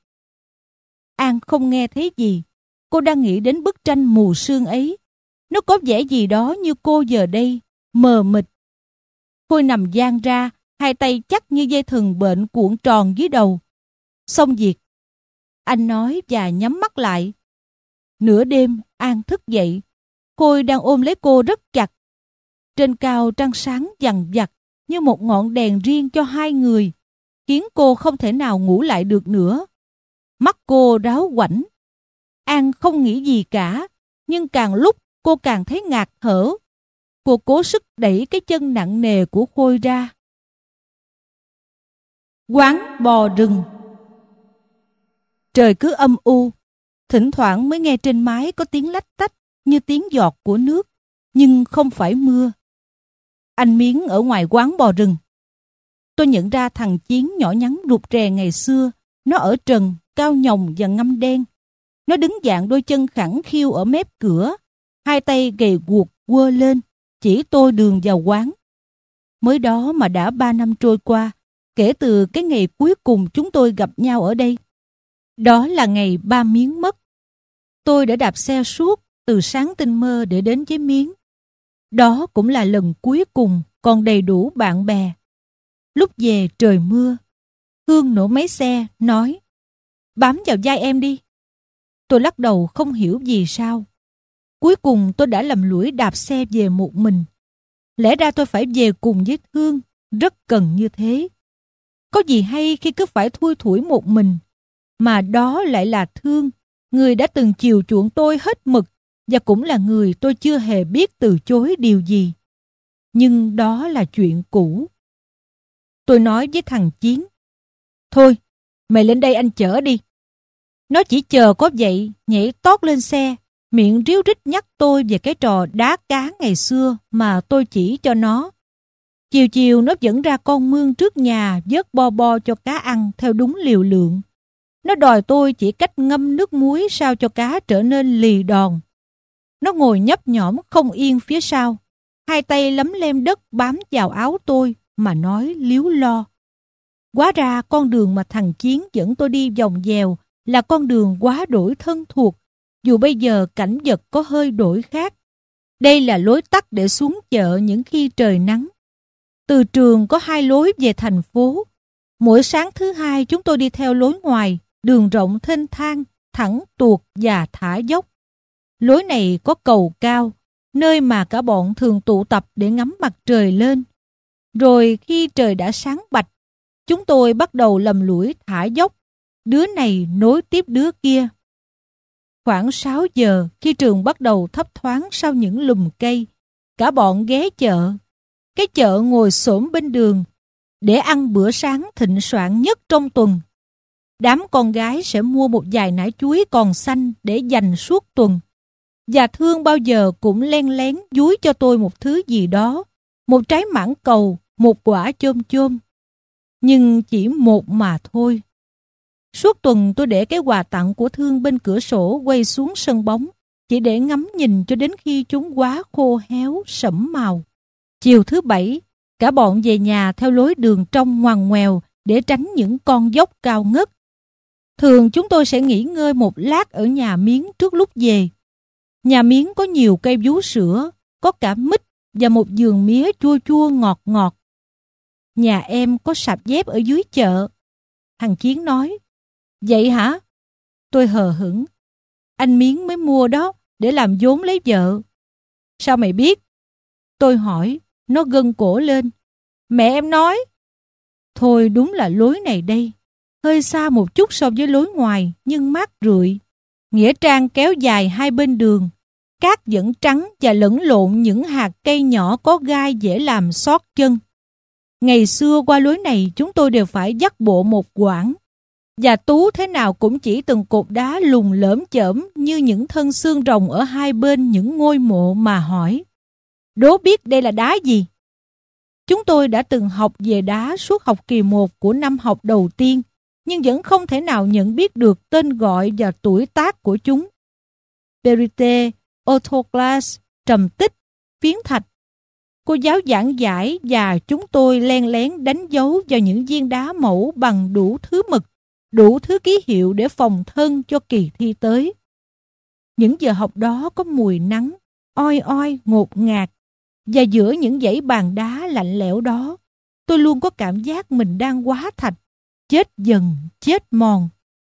An không nghe thấy gì. Cô đang nghĩ đến bức tranh mù sương ấy. Nó có vẻ gì đó như cô giờ đây, mờ mịt. Khôi nằm dang ra, hai tay chắc như dây thừng bệnh cuộn tròn dưới đầu. Xong việc. Anh nói và nhắm mắt lại. Nửa đêm, An thức dậy. Khôi đang ôm lấy cô rất chặt. Trên cao trăng sáng vằn vặt như một ngọn đèn riêng cho hai người, khiến cô không thể nào ngủ lại được nữa. Mắt cô ráo quảnh. An không nghĩ gì cả, nhưng càng lúc cô càng thấy ngạt thở. Cô cố sức đẩy cái chân nặng nề của Khôi ra. Quán bò rừng. Trời cứ âm u, thỉnh thoảng mới nghe trên mái có tiếng lách tách như tiếng giọt của nước, nhưng không phải mưa. Anh Miến ở ngoài quán bò rừng. Tôi nhận ra thằng Chiến nhỏ nhắn rụt rè ngày xưa. Nó ở trần, cao nhồng và ngăm đen. Nó đứng dạng đôi chân khẳng khiu ở mép cửa, hai tay gầy guộc quơ lên, chỉ tôi đường vào quán. Mới đó mà đã ba năm trôi qua, kể từ cái ngày cuối cùng chúng tôi gặp nhau ở đây. Đó là ngày ba Miến mất. Tôi đã đạp xe suốt từ sáng tinh mơ để đến với Miến. Đó cũng là lần cuối cùng còn đầy đủ bạn bè. Lúc về trời mưa. Hương nổ máy xe, nói, bám vào vai em đi. Tôi lắc đầu không hiểu vì sao. Cuối cùng tôi đã lầm lũi đạp xe về một mình. Lẽ ra tôi phải về cùng với Hương, rất cần như thế. Có gì hay khi cứ phải thui thủi một mình. Mà đó lại là Thương, người đã từng chiều chuộng tôi hết mực, và cũng là người tôi chưa hề biết từ chối điều gì. Nhưng đó là chuyện cũ. Tôi nói với thằng Chiến, thôi, mày lên đây anh chở đi. Nó chỉ chờ có vậy, nhảy tót lên xe, miệng ríu rít nhắc tôi về cái trò đá cá ngày xưa mà tôi chỉ cho nó. Chiều chiều nó dẫn ra con mương trước nhà vớt bo bo cho cá ăn theo đúng liều lượng. Nó đòi tôi chỉ cách ngâm nước muối sao cho cá trở nên lì đòn. Nó ngồi nhấp nhõm không yên phía sau, hai tay lấm lem đất bám vào áo tôi mà nói líu lo. Hóa ra con đường mà thằng Chiến dẫn tôi đi vòng vèo là con đường quá đổi thân thuộc, dù bây giờ cảnh vật có hơi đổi khác. Đây là lối tắt để xuống chợ những khi trời nắng. Từ trường có hai lối về thành phố. Mỗi sáng thứ hai chúng tôi đi theo lối ngoài, đường rộng thênh thang, thẳng tuột và thả dốc. Lối này có cầu cao, nơi mà cả bọn thường tụ tập để ngắm mặt trời lên. Rồi khi trời đã sáng bạch, chúng tôi bắt đầu lầm lũi thả dốc, đứa này nối tiếp đứa kia. Khoảng sáu giờ, khi trường bắt đầu thấp thoáng sau những lùm cây, cả bọn ghé chợ. Cái chợ ngồi xổm bên đường để ăn bữa sáng thịnh soạn nhất trong tuần. Đám con gái sẽ mua một vài nải chuối còn xanh để dành suốt tuần. Và Thương bao giờ cũng len lén dúi cho tôi một thứ gì đó, một trái mãng cầu, một quả chôm chôm. Nhưng chỉ một mà thôi. Suốt tuần tôi để cái quà tặng của Thương bên cửa sổ quay xuống sân bóng, chỉ để ngắm nhìn cho đến khi chúng quá khô héo, sẫm màu. Chiều thứ bảy, cả bọn về nhà theo lối đường trong ngoằn ngoèo để tránh những con dốc cao ngất. Thường chúng tôi sẽ nghỉ ngơi một lát ở nhà Miến trước lúc về. Nhà Miến có nhiều cây vú sữa, có cả mít và một vườn mía chua chua ngọt ngọt. Nhà em có sạp dép ở dưới chợ. Thằng Chiến nói, vậy hả? Tôi hờ hững, anh Miến mới mua đó để làm vốn lấy vợ. Sao mày biết? Tôi hỏi, nó gân cổ lên. Mẹ em nói. Thôi đúng là lối này đây. Hơi xa một chút so với lối ngoài, nhưng mát rượi. Nghĩa trang kéo dài hai bên đường. Cát vẫn trắng và lẫn lộn những hạt cây nhỏ có gai dễ làm xót chân. Ngày xưa qua lối này chúng tôi đều phải dắt bộ một quãng. Và Tú thế nào cũng chỉ từng cột đá lùn lởm chởm như những thân xương rồng ở hai bên những ngôi mộ mà hỏi. Đố biết đây là đá gì? Chúng tôi đã từng học về đá suốt học kỳ một của năm học đầu tiên, nhưng vẫn không thể nào nhận biết được tên gọi và tuổi tác của chúng. Berite, Orthoclase, trầm tích, phiến thạch. Cô giáo giảng giải và chúng tôi len lén đánh dấu vào những viên đá mẫu bằng đủ thứ mực, đủ thứ ký hiệu để phòng thân cho kỳ thi tới. Những giờ học đó có mùi nắng, oi oi, ngột ngạt. Và giữa những dãy bàn đá lạnh lẽo đó, tôi luôn có cảm giác mình đang hóa thạch, chết dần, chết mòn.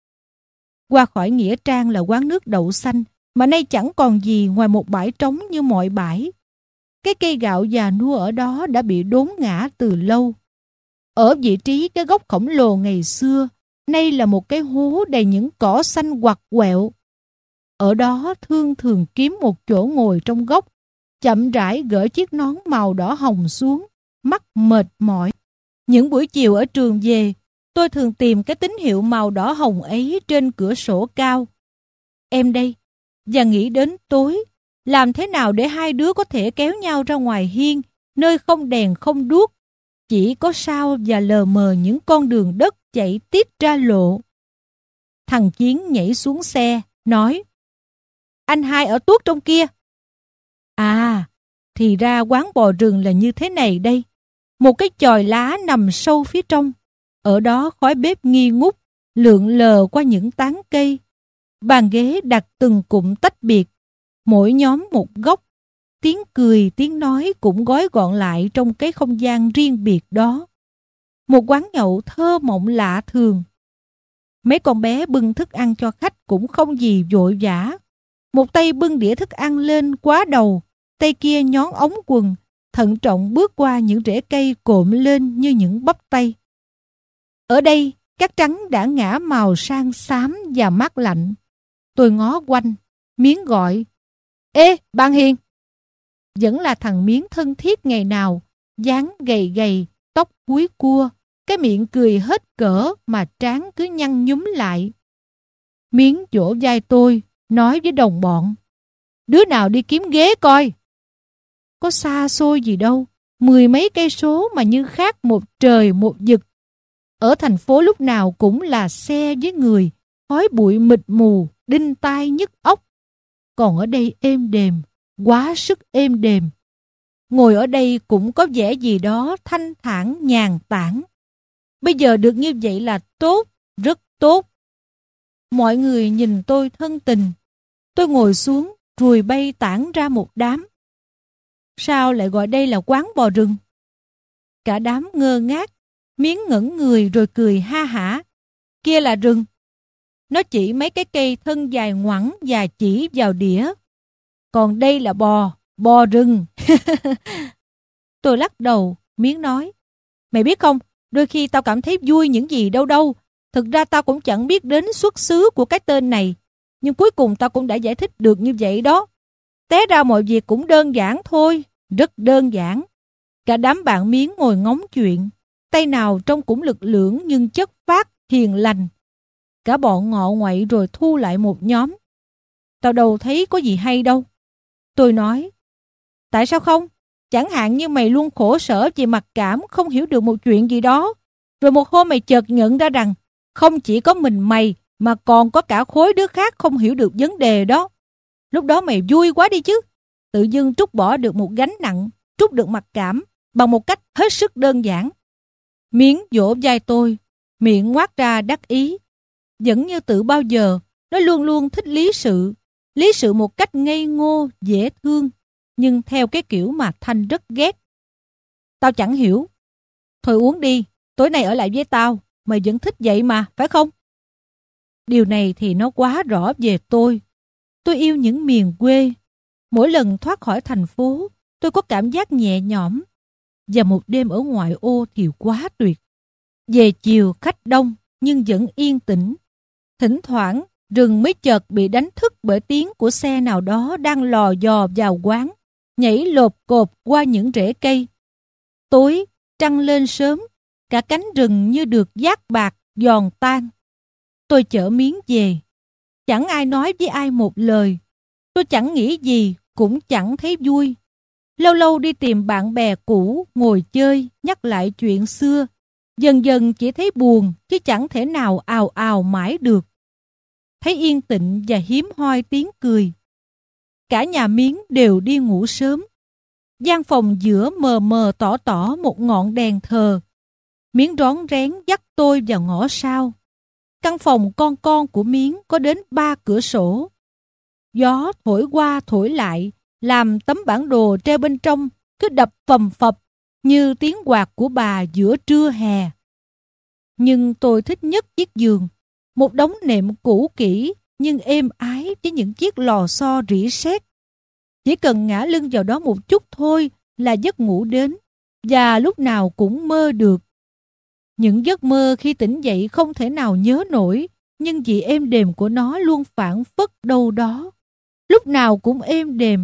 Qua khỏi nghĩa trang là quán nước đậu xanh, mà nay chẳng còn gì ngoài một bãi trống như mọi bãi. Cái cây gạo già nua ở đó đã bị đốn ngã từ lâu. Ở vị trí cái gốc khổng lồ ngày xưa, nay là một cái hố đầy những cỏ xanh quặt quẹo. Ở đó Thương thường kiếm một chỗ ngồi trong góc, chậm rãi gỡ chiếc nón màu đỏ hồng xuống, mắt mệt mỏi. Những buổi chiều ở trường về, tôi thường tìm cái tín hiệu màu đỏ hồng ấy trên cửa sổ cao. Em đây, và nghĩ đến tối, làm thế nào để hai đứa có thể kéo nhau ra ngoài hiên, nơi không đèn không đuốc, chỉ có sao và lờ mờ những con đường đất chạy tít ra lộ. Thằng Chiến nhảy xuống xe, nói, anh hai ở tuốt trong kia. À, thì ra quán bò rừng là như thế này đây. Một cái chòi lá nằm sâu phía trong. Ở đó khói bếp nghi ngút, lượn lờ qua những tán cây. Bàn ghế đặt từng cụm tách biệt, mỗi nhóm một góc. Tiếng cười, tiếng nói cũng gói gọn lại trong cái không gian riêng biệt đó. Một quán nhậu thơ mộng lạ thường. Mấy con bé bưng thức ăn cho khách cũng không gì vội vã. Một tay bưng đĩa thức ăn lên quá đầu, tay kia nhón ống quần, thận trọng bước qua những rễ cây cộm lên như những bắp tay. Ở đây, cát trắng đã ngã màu sang xám và mát lạnh. Tôi ngó quanh, Miến gọi, ê, bạn Hiền! Vẫn là thằng Miến thân thiết ngày nào, dáng gầy gầy, tóc búi cua, cái miệng cười hết cỡ mà trán cứ nhăn nhúm lại. Miến vỗ vai tôi, nói với đồng bọn, đứa nào đi kiếm ghế coi. Có xa xôi gì đâu, mười mấy cây số mà như khác một trời một vực. Ở thành phố lúc nào cũng là xe với người, khói bụi mịt mù, đinh tai nhức óc. Còn ở đây êm đềm, quá sức êm đềm. Ngồi ở đây cũng có vẻ gì đó thanh thản nhàn tản. Bây giờ được như vậy là tốt, rất tốt. Mọi người nhìn tôi thân tình. Tôi ngồi xuống, ruồi bay tản ra một đám. Sao lại gọi đây là quán bò rừng? Cả đám ngơ ngác, Miến ngẩn người rồi cười ha hả. Kia là rừng. Nó chỉ mấy cái cây thân dài ngoẵng và chỉ vào đĩa. Còn đây là bò, bò rừng. Tôi lắc đầu, Miến nói, mày biết không, đôi khi tao cảm thấy vui những gì đâu đâu. Thực ra tao cũng chẳng biết đến xuất xứ của cái tên này. Nhưng cuối cùng tao cũng đã giải thích được như vậy đó. Té ra mọi việc cũng đơn giản thôi, rất đơn giản. Cả đám bạn Miến ngồi ngóng chuyện, tay nào trông cũng lực lưỡng nhưng chất phác, hiền lành. Cả bọn ngọ nguậy rồi thu lại một nhóm. Tao đâu thấy có gì hay đâu. Tôi nói, tại sao không? Chẳng hạn như mày luôn khổ sở vì mặc cảm, không hiểu được một chuyện gì đó. Rồi một hôm mày chợt nhận ra rằng không chỉ có mình mày mà còn có cả khối đứa khác không hiểu được vấn đề đó. Lúc đó mày vui quá đi chứ. Tự dưng trút bỏ được một gánh nặng, trút được mặc cảm bằng một cách hết sức đơn giản. Miến vỗ vai tôi, miệng ngoác ra đắc ý. Vẫn như từ bao giờ, nó luôn luôn thích lý sự. Lý sự một cách ngây ngô, dễ thương, nhưng theo cái kiểu mà Thanh rất ghét. Tao chẳng hiểu. Thôi uống đi, tối nay ở lại với tao, mày vẫn thích vậy mà, phải không? Điều này thì nó quá rõ về tôi. Tôi yêu những miền quê. Mỗi lần thoát khỏi thành phố, tôi có cảm giác nhẹ nhõm. Và một đêm ở ngoại ô thì quá tuyệt. Về chiều khách đông nhưng vẫn yên tĩnh. Thỉnh thoảng rừng mới chợt bị đánh thức bởi tiếng của xe nào đó đang lò dò vào quán, nhảy lộp cộp qua những rễ cây. Tối, trăng lên sớm, cả cánh rừng như được dát bạc, giòn tan. Tôi chở Miến về. Chẳng ai nói với ai một lời. Tôi chẳng nghĩ gì, cũng chẳng thấy vui. Lâu lâu đi tìm bạn bè cũ, ngồi chơi, nhắc lại chuyện xưa. Dần dần chỉ thấy buồn, chứ chẳng thể nào ào ào mãi được. Thấy yên tĩnh và hiếm hoi tiếng cười. Cả nhà Miến đều đi ngủ sớm. Gian phòng giữa mờ mờ tỏ tỏ một ngọn đèn thờ. Miến rón rén dắt tôi vào ngõ sau. Căn phòng con con của Miến có đến ba cửa sổ. Gió thổi qua thổi lại, làm tấm bản đồ treo bên trong cứ đập phầm phập như tiếng quạt của bà giữa trưa hè. Nhưng tôi thích nhất chiếc giường, một đống nệm cũ kỹ nhưng êm ái với những chiếc lò xo rỉ sét. Chỉ cần ngã lưng vào đó một chút thôi là giấc ngủ đến, và lúc nào cũng mơ được. Những giấc mơ khi tỉnh dậy không thể nào nhớ nổi, nhưng vì êm đềm của nó luôn phảng phất đâu đó. Lúc nào cũng êm đềm.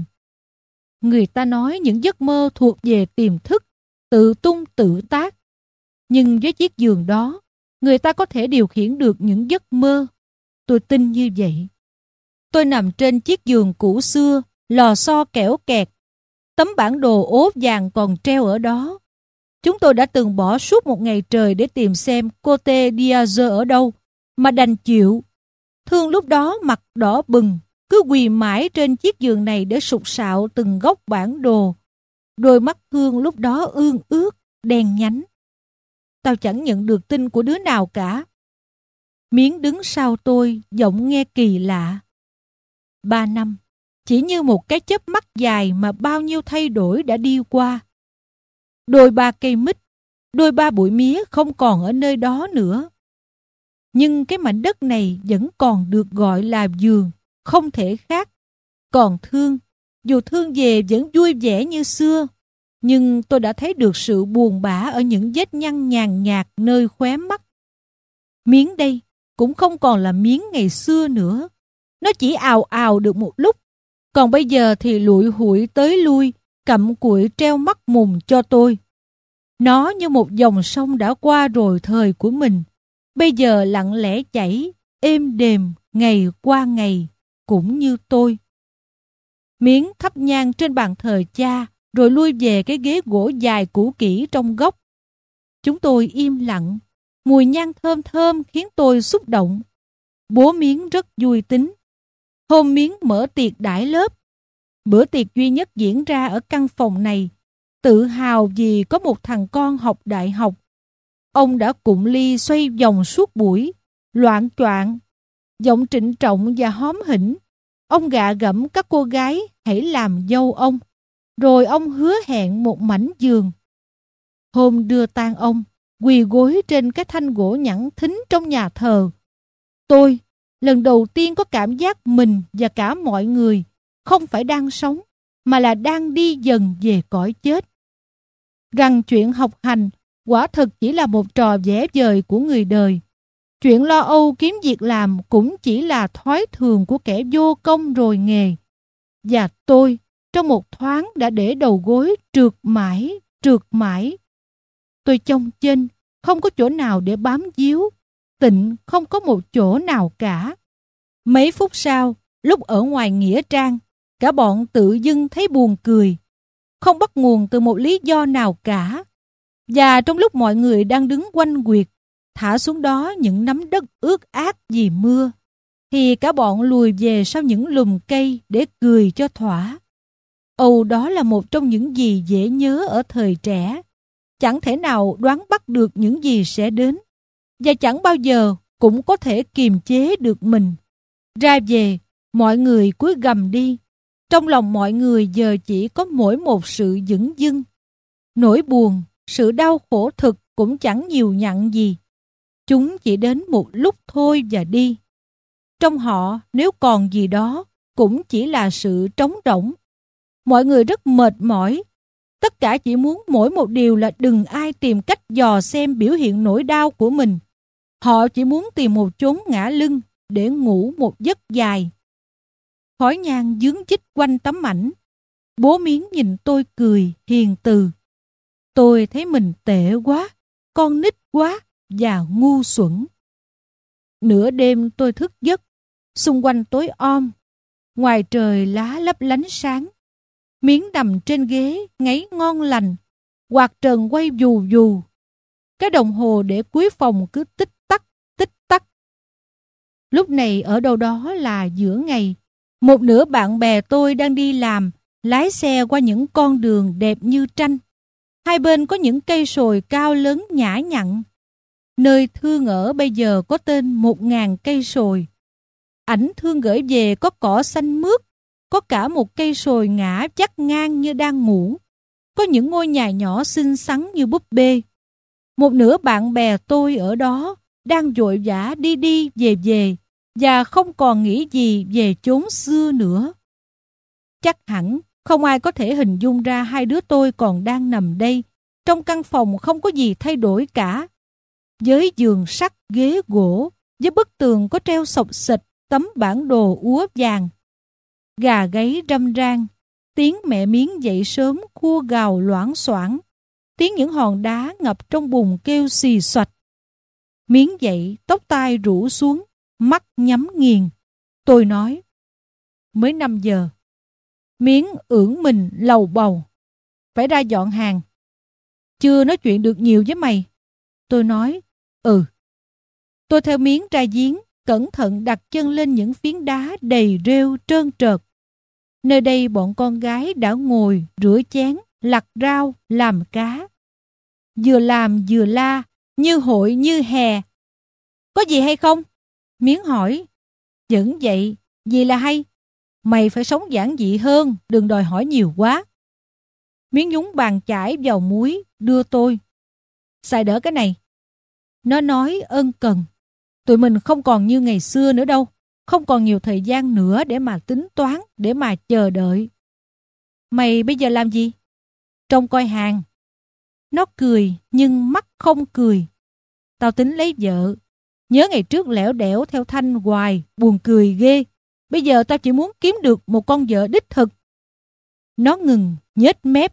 Người ta nói những giấc mơ thuộc về tiềm thức, tự tung tự tác. Nhưng với chiếc giường đó, người ta có thể điều khiển được những giấc mơ. Tôi tin như vậy. Tôi nằm trên chiếc giường cũ xưa, lò xo kẽo kẹt. Tấm bản đồ ố vàng còn treo ở đó. Chúng tôi đã từng bỏ suốt một ngày trời để tìm xem Côte d'Azur ở đâu, mà đành chịu. Thương lúc đó mặt đỏ bừng, cứ quỳ mãi trên chiếc giường này để sục sạo từng góc bản đồ. Đôi mắt Thương lúc đó ương ướt, đen nhánh. Tao chẳng nhận được tin của đứa nào cả. Miến đứng sau tôi, giọng nghe kỳ lạ. Ba năm, chỉ như một cái chớp mắt dài mà bao nhiêu thay đổi đã đi qua. Đôi ba cây mít, đôi ba bụi mía không còn ở nơi đó nữa. Nhưng cái mảnh đất này vẫn còn được gọi là vườn, không thể khác. Còn Thương, dù Thương về vẫn vui vẻ như xưa, nhưng tôi đã thấy được sự buồn bã ở những vết nhăn nhàn nhạt nơi khóe mắt. Miến đây cũng không còn là Miến ngày xưa nữa. Nó chỉ ào ào được một lúc, còn bây giờ thì lụi hụi tới lui, cặm cụi treo mắt mùng cho tôi. Nó như một dòng sông đã qua rồi thời của mình, bây giờ lặng lẽ chảy, êm đềm, ngày qua ngày, cũng như tôi. Miến thắp nhang trên bàn thờ cha, rồi lui về cái ghế gỗ dài cũ kỹ trong góc. Chúng tôi im lặng, mùi nhang thơm thơm khiến tôi xúc động. Bố Miến rất vui tính. Hôm Miến mở tiệc đãi lớp. Bữa tiệc duy nhất diễn ra ở căn phòng này. Tự hào vì có một thằng con học đại học. Ông đã cụng ly xoay vòng suốt buổi, loạng choạng, giọng trịnh trọng và hóm hỉnh. Ông gạ gẫm các cô gái hãy làm dâu ông. Rồi ông hứa hẹn một mảnh giường. Hôm đưa tang ông, quỳ gối trên cái thanh gỗ nhẵn thính trong nhà thờ. Tôi, lần đầu tiên có cảm giác mình và cả mọi người không phải đang sống, mà là đang đi dần về cõi chết. rằng chuyện học hành quả thực chỉ là một trò vẽ vời của người đời. Chuyện lo âu kiếm việc làm cũng chỉ là thói thường của kẻ vô công rồi nghề. Và tôi, trong một thoáng đã để đầu gối trượt mãi, trượt mãi. Tôi chông chênh, không có chỗ nào để bám víu, tịnh không có một chỗ nào cả. Mấy phút sau, lúc ở ngoài nghĩa trang, cả bọn tự dưng thấy buồn cười, không bắt nguồn từ một lý do nào cả. Và trong lúc mọi người đang đứng quanh quyệt, thả xuống đó những nắm đất ướt át vì mưa, thì cả bọn lùi về sau những lùm cây để cười cho thỏa. Âu đó là một trong những gì dễ nhớ ở thời trẻ. Chẳng thể nào đoán bắt được những gì sẽ đến, và chẳng bao giờ cũng có thể kiềm chế được mình. Ra về, mọi người cúi gằm đi. Trong lòng mọi người giờ chỉ có mỗi một sự dửng dưng. Nỗi buồn, sự đau khổ thực cũng chẳng nhiều nhặn gì. Chúng chỉ đến một lúc thôi và đi. Trong họ, nếu còn gì đó, cũng chỉ là sự trống rỗng. Mọi người rất mệt mỏi. Tất cả chỉ muốn mỗi một điều là đừng ai tìm cách dò xem biểu hiện nỗi đau của mình. Họ chỉ muốn tìm một chốn ngả lưng để ngủ một giấc dài. Khói nhang dướng chích quanh tấm ảnh. Bố Miến nhìn tôi cười hiền từ. Tôi thấy mình tệ quá, con nít quá và ngu xuẩn. Nửa đêm tôi thức giấc, xung quanh tối om, ngoài trời lá lấp lánh sáng. Miến nằm trên ghế ngáy ngon lành, quạt trần quay dù dù. Cái đồng hồ để cuối phòng cứ tích tắc, tích tắc. Lúc này ở đâu đó là giữa ngày, một nửa bạn bè tôi đang đi làm, lái xe qua những con đường đẹp như tranh. Hai bên có những cây sồi cao lớn nhã nhặn. Nơi Thương ở bây giờ có tên một ngàn cây sồi. Ảnh Thương gửi về có cỏ xanh mướt, có cả một cây sồi ngã chắc ngang như đang ngủ. Có những ngôi nhà nhỏ xinh xắn như búp bê. Một nửa bạn bè tôi ở đó đang vội vã đi đi về về và không còn nghĩ gì về chốn xưa nữa. Chắc hẳn không ai có thể hình dung ra hai đứa tôi còn đang nằm đây, trong căn phòng không có gì thay đổi cả. Với giường sắt, ghế gỗ, với bức tường có treo xộc xịch tấm bản đồ úa vàng. Gà gáy râm ran, tiếng mẹ Miến dậy sớm khua gào loảng xoảng, tiếng những hòn đá ngập trong bùn kêu xì xoạch. Miến dậy, tóc tai rũ xuống, mắt nhắm nghiền. Tôi nói, mới năm giờ. Miến ưỡn mình lầu bầu, phải ra dọn hàng. Chưa nói chuyện được nhiều với mày. Tôi nói, ừ. Tôi theo Miến ra giếng, cẩn thận đặt chân lên những phiến đá đầy rêu trơn trợt. Nơi đây bọn con gái đã ngồi, rửa chén, lặt rau, làm cá. Vừa làm vừa la, như hội như hè. Có gì hay không? Miến hỏi. Vẫn vậy, gì là hay? Mày phải sống giản dị hơn, đừng đòi hỏi nhiều quá. Miến nhúng bàn chải vào muối, đưa tôi. Xài đỡ cái này. Nó nói ân cần. Tụi mình không còn như ngày xưa nữa đâu. Không còn nhiều thời gian nữa để mà tính toán, để mà chờ đợi. Mày bây giờ làm gì? Trông coi hàng. Nó cười, nhưng mắt không cười. Tao tính lấy vợ. Nhớ ngày trước lẻo đẻo theo Thanh hoài, buồn cười ghê. Bây giờ tao chỉ muốn kiếm được một con vợ đích thực. Nó ngừng, nhếch mép.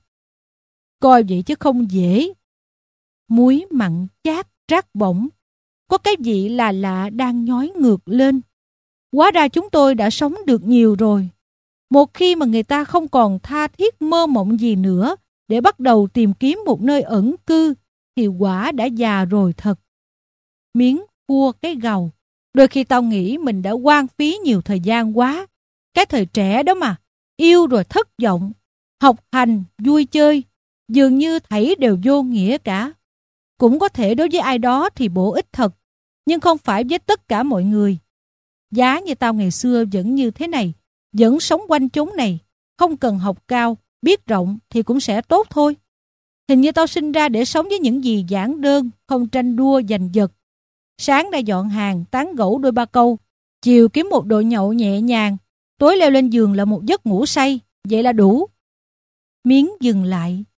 Coi vậy chứ không dễ. Muối mặn chát, rát bỏng. Có cái vị là lạ đang nhói ngược lên. Hóa ra chúng tôi đã sống được nhiều rồi. Một khi mà người ta không còn tha thiết mơ mộng gì nữa để bắt đầu tìm kiếm một nơi ẩn cư, thì quả đã già rồi thật. Miến cua cái gầu. Đôi khi tao nghĩ mình đã hoang phí nhiều thời gian quá. Cái thời trẻ đó mà, yêu rồi thất vọng, học hành, vui chơi, dường như thảy đều vô nghĩa cả. Cũng có thể đối với ai đó thì bổ ích thật, nhưng không phải với tất cả mọi người. Giá như tao ngày xưa vẫn như thế này, vẫn sống quanh chốn này, không cần học cao, biết rộng thì cũng sẽ tốt thôi. Hình như tao sinh ra để sống với những gì giản đơn, không tranh đua giành giật. Sáng đã dọn hàng, tán gẫu đôi ba câu, chiều kiếm một đội nhậu nhẹ nhàng, tối leo lên giường là một giấc ngủ say, vậy là đủ. Miến dừng lại.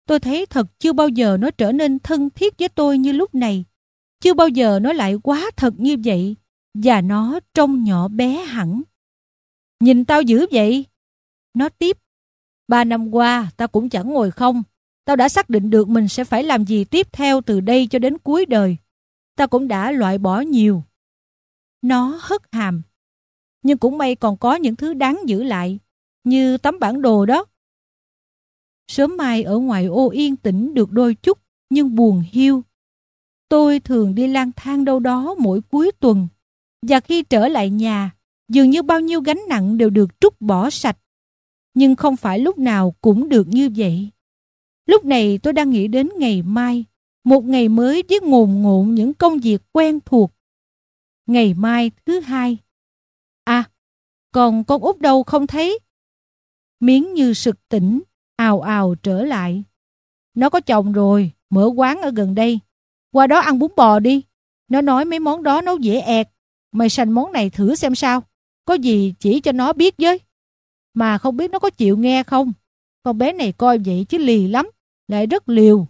Tôi thấy thật chưa bao giờ nó trở nên thân thiết với tôi như lúc này. Chưa bao giờ nó lại quá thật như vậy. Và nó trông nhỏ bé hẳn. Nhìn tao dữ vậy? Nó tiếp. Ba năm qua tao cũng chẳng ngồi không. Tao đã xác định được mình sẽ phải làm gì tiếp theo từ đây cho đến cuối đời. Tao cũng đã loại bỏ nhiều. Nó hất hàm. Nhưng cũng may còn có những thứ đáng giữ lại. Như tấm bản đồ đó. Sớm mai ở ngoài ô yên tĩnh được đôi chút, nhưng buồn hiu. Tôi thường đi lang thang đâu đó mỗi cuối tuần. Và khi trở lại nhà, dường như bao nhiêu gánh nặng đều được trút bỏ sạch. Nhưng không phải lúc nào cũng được như vậy. Lúc này tôi đang nghĩ đến ngày mai, một ngày mới với ngồn ngộn những công việc quen thuộc. Ngày mai thứ hai. À, còn con út đâu không thấy? Miếng như sực tỉnh, ào ào trở lại. Nó có chồng rồi, mở quán ở gần đây. Qua đó ăn bún bò đi. Nó nói mấy món đó nấu dễ ẹt. Mày sành món này thử xem sao. Có gì chỉ cho nó biết với. Mà không biết nó có chịu nghe không. Con bé này coi vậy chứ lì lắm. Lại rất liều.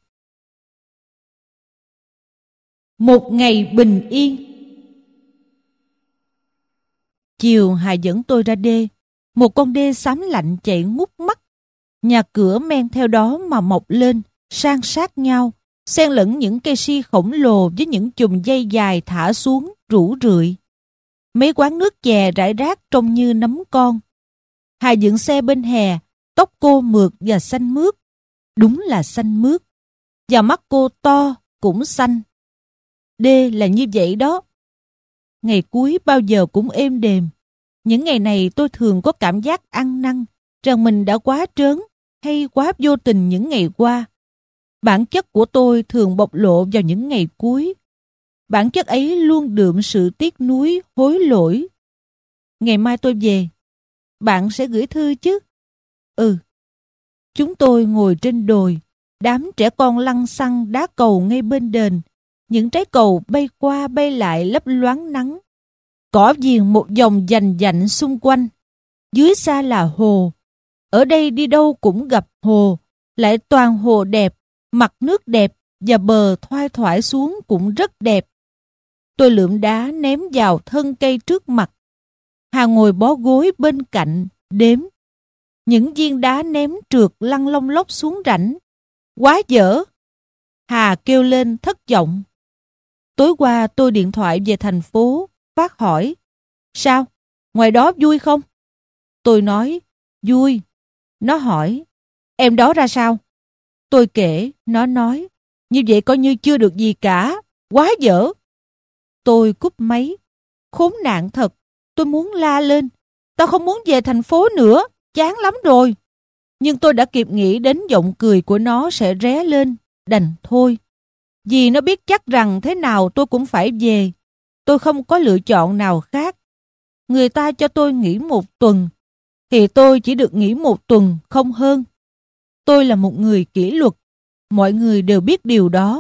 Một ngày bình yên. Chiều Hà dẫn tôi ra đê. Một con đê xám lạnh chạy ngút mắt. Nhà cửa men theo đó mà mọc lên, san sát nhau, xen lẫn những cây si khổng lồ với những chùm dây dài thả xuống, rủ rượi. Mấy quán nước chè rải rác trông như nấm con. Hà dựng xe bên hè, tóc cô mượt và xanh mướt. Đúng là xanh mướt. Và mắt cô to, cũng xanh. Đê là như vậy đó. Ngày cuối bao giờ cũng êm đềm. Những ngày này tôi thường có cảm giác ăn năn, rằng mình đã quá trớn hay quá vô tình những ngày qua. Bản chất của tôi thường bộc lộ vào những ngày cuối. Bản chất ấy luôn đượm sự tiếc nuối, hối lỗi. Ngày mai tôi về. Bạn sẽ gửi thư chứ? Ừ. Chúng tôi ngồi trên đồi. Đám trẻ con lăn xăng đá cầu ngay bên đền. Những trái cầu bay qua bay lại lấp loáng nắng. Cỏ viền một vòng dành dạnh xung quanh. Dưới xa là hồ. Ở đây đi đâu cũng gặp hồ. Lại toàn hồ đẹp, mặt nước đẹp và bờ thoai thoải xuống cũng rất đẹp. Tôi lượm đá ném vào thân cây trước mặt. Hà ngồi bó gối bên cạnh, đếm. Những viên đá ném trượt lăn lông lốc xuống rãnh. Quá dở! Hà kêu lên thất vọng. Tối qua tôi điện thoại về thành phố, phát hỏi. Sao? Ngoài đó vui không? Tôi nói, vui. Nó hỏi, em đó ra sao? Tôi kể, nó nói, như vậy coi như chưa được gì cả, quá dở. Tôi cúp máy. Khốn nạn thật, tôi muốn la lên. Tao không muốn về thành phố nữa, chán lắm rồi. Nhưng tôi đã kịp nghĩ đến giọng cười của nó sẽ ré lên, đành thôi. Vì nó biết chắc rằng thế nào tôi cũng phải về. Tôi không có lựa chọn nào khác. Người ta cho tôi nghỉ một tuần, thì tôi chỉ được nghỉ một tuần, không hơn. Tôi là một người kỷ luật. Mọi người đều biết điều đó.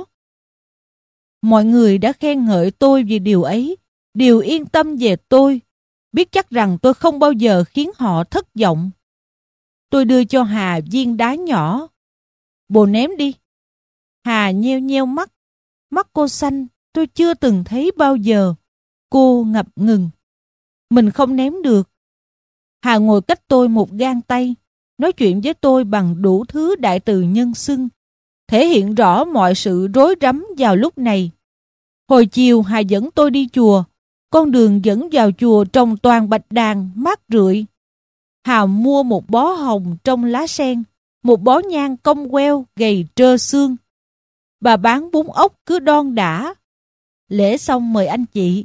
Mọi người đã khen ngợi tôi vì điều ấy, đều yên tâm về tôi, biết chắc rằng tôi không bao giờ khiến họ thất vọng. Tôi đưa cho Hà viên đá nhỏ. Bồ ném đi. Hà nheo nheo mắt. Mắt cô xanh, tôi chưa từng thấy bao giờ. Cô ngập ngừng. Mình không ném được. Hà ngồi cách tôi một gang tay, nói chuyện với tôi bằng đủ thứ đại từ nhân xưng, thể hiện rõ mọi sự rối rắm vào lúc này. Hồi chiều Hà dẫn tôi đi chùa. Con đường dẫn vào chùa trồng toàn bạch đàn, mát rượi. Hà mua một bó hồng trong lá sen, một bó nhang cong queo gầy trơ xương. Bà bán bún ốc cứ đon đả. Lễ xong mời anh chị.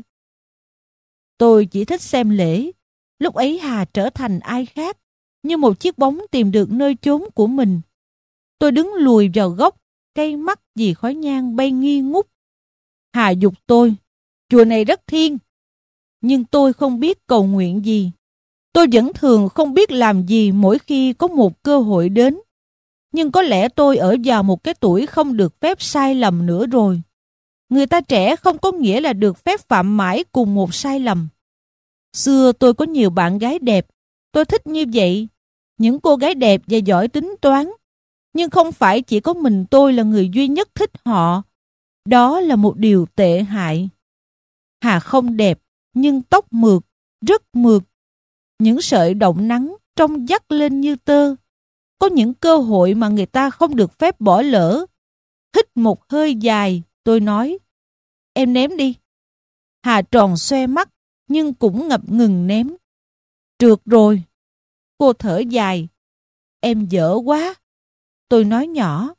Tôi chỉ thích xem lễ. Lúc ấy Hà trở thành ai khác, như một chiếc bóng tìm được nơi chốn của mình. Tôi đứng lùi vào góc, cay mắt vì khói nhang bay nghi ngút. Hà giục tôi, chùa này rất thiêng. Nhưng tôi không biết cầu nguyện gì. Tôi vẫn thường không biết làm gì mỗi khi có một cơ hội đến. Nhưng có lẽ tôi ở vào một cái tuổi không được phép sai lầm nữa rồi. Người ta trẻ không có nghĩa là được phép phạm mãi cùng một sai lầm. Xưa tôi có nhiều bạn gái đẹp. Tôi thích như vậy. Những cô gái đẹp và giỏi tính toán. Nhưng không phải chỉ có mình tôi là người duy nhất thích họ. Đó là một điều tệ hại. Hà không đẹp, nhưng tóc mượt, rất mượt. Những sợi động nắng trông dắt lên như tơ. Có những cơ hội mà người ta không được phép bỏ lỡ. Hít một hơi dài, tôi nói, em ném đi. Hà tròn xoe mắt, nhưng cũng ngập ngừng ném. Trượt rồi. Cô thở dài. Em dở quá. Tôi nói nhỏ.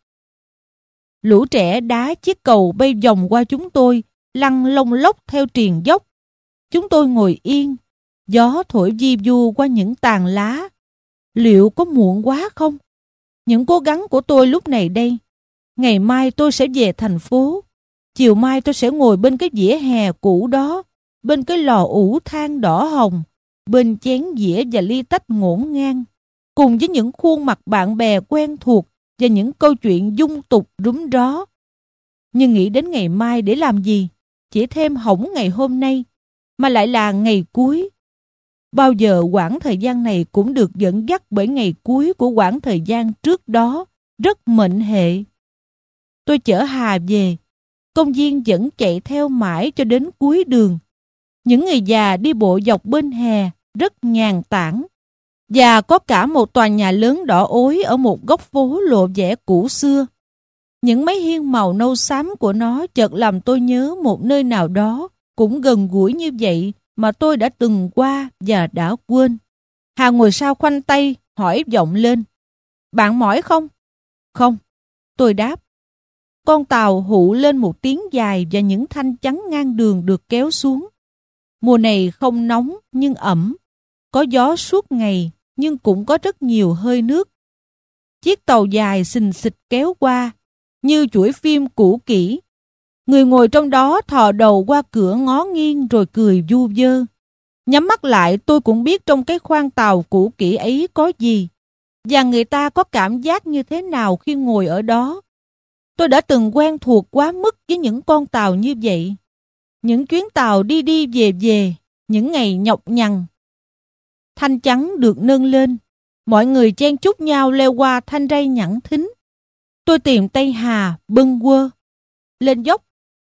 Lũ trẻ đá chiếc cầu bay vòng qua chúng tôi, lăn lông lốc theo triền dốc. Chúng tôi ngồi yên, gió thổi vi vu qua những tàn lá. Liệu có muộn quá không? Những cố gắng của tôi lúc này đây. Ngày mai tôi sẽ về thành phố. Chiều mai tôi sẽ ngồi bên cái dĩa hè cũ đó, bên cái lò ủ than đỏ hồng, bên chén dĩa và ly tách ngổn ngang, cùng với những khuôn mặt bạn bè quen thuộc và những câu chuyện dung tục rúm ró. Nhưng nghĩ đến ngày mai để làm gì? Chỉ thêm hỏng ngày hôm nay, mà lại là ngày cuối. Bao giờ quãng thời gian này cũng được dẫn dắt bởi ngày cuối của quãng thời gian trước đó, rất mệnh hệ. Tôi chở Hà về, công viên vẫn chạy theo mãi cho đến cuối đường. Những người già đi bộ dọc bên hè, rất nhàn tản. Và có cả một tòa nhà lớn đỏ ối ở một góc phố lộ vẻ cũ xưa. Những mái hiên màu nâu xám của nó chợt làm tôi nhớ một nơi nào đó cũng gần gũi như vậy mà tôi đã từng qua và đã quên. Hà ngồi sau khoanh tay, hỏi vọng lên. Bạn mỏi không? Không. Tôi đáp. Con tàu hụ lên một tiếng dài và những thanh chắn ngang đường được kéo xuống. Mùa này không nóng nhưng ẩm. Có gió suốt ngày nhưng cũng có rất nhiều hơi nước. Chiếc tàu dài xình xịch kéo qua như chuỗi phim cũ kỹ. Người ngồi trong đó thò đầu qua cửa ngó nghiêng rồi cười vu vơ. Nhắm mắt lại tôi cũng biết trong cái khoang tàu cũ kỹ ấy có gì, và người ta có cảm giác như thế nào khi ngồi ở đó. Tôi đã từng quen thuộc quá mức với những con tàu như vậy. Những chuyến tàu đi đi về về, những ngày nhọc nhằn. Thanh chắn được nâng lên, mọi người chen chúc nhau leo qua thanh ray nhẵn thính. Tôi tìm tay Hà bâng quơ. Lên dốc.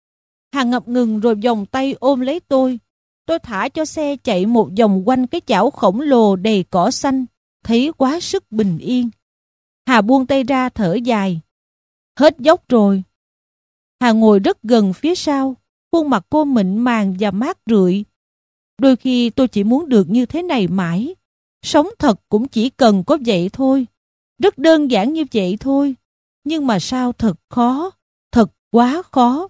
Hà ngập ngừng rồi vòng tay ôm lấy tôi. Tôi thả cho xe chạy một vòng quanh cái chảo khổng lồ đầy cỏ xanh, thấy quá sức bình yên. Hà buông tay ra thở dài. Hết dốc rồi. Hà ngồi rất gần phía sau, khuôn mặt cô mịn màng và mát rượi. Đôi khi tôi chỉ muốn được như thế này mãi. Sống thật cũng chỉ cần có vậy thôi. Rất đơn giản như vậy thôi. Nhưng mà sao thật khó, thật quá khó.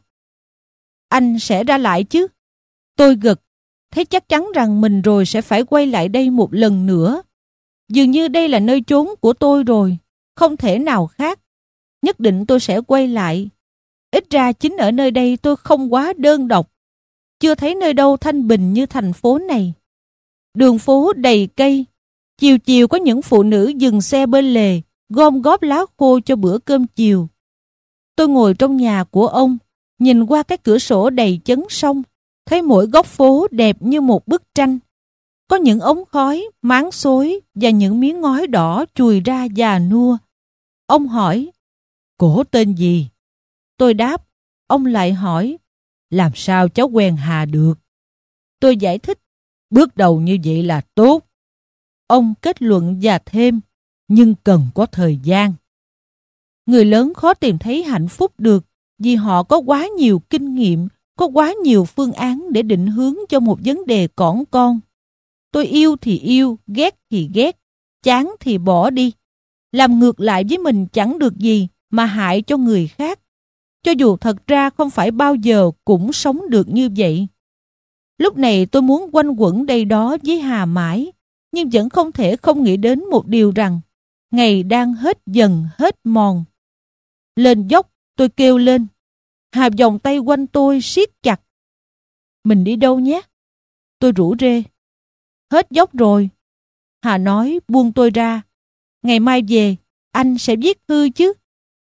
Anh sẽ ra lại chứ? Tôi gật, thấy chắc chắn rằng mình rồi sẽ phải quay lại đây một lần nữa. Dường như đây là nơi trốn của tôi rồi, không thể nào khác. Nhất định tôi sẽ quay lại. Ít ra chính ở nơi đây tôi không quá đơn độc. Chưa thấy nơi đâu thanh bình như thành phố này. Đường phố đầy cây. Chiều chiều có những phụ nữ dừng xe bên lề, gom góp lá khô cho bữa cơm chiều. Tôi ngồi trong nhà của ông, nhìn qua cái cửa sổ đầy chấn sông, thấy mỗi góc phố đẹp như một bức tranh. Có những ống khói, máng xối và những miếng ngói đỏ chùi ra già nua. Ông hỏi, cổ tên gì? Tôi đáp, ông lại hỏi, làm sao cháu quen Hà được? Tôi giải thích, bước đầu như vậy là tốt. Ông kết luận và thêm, nhưng cần có thời gian. Người lớn khó tìm thấy hạnh phúc được vì họ có quá nhiều kinh nghiệm, có quá nhiều phương án để định hướng cho một vấn đề cỏn con. Tôi yêu thì yêu, ghét thì ghét, chán thì bỏ đi. Làm ngược lại với mình chẳng được gì mà hại cho người khác. Cho dù thật ra không phải bao giờ cũng sống được như vậy. Lúc này tôi muốn quanh quẩn đây đó với Hà mãi, nhưng vẫn không thể không nghĩ đến một điều rằng ngày đang hết dần hết mòn. Lên dốc, tôi kêu lên. Hà vòng tay quanh tôi siết chặt. Mình đi đâu nhé? Tôi rủ rê. Hết dốc rồi. Hà nói buông tôi ra. Ngày mai về, anh sẽ viết thư chứ?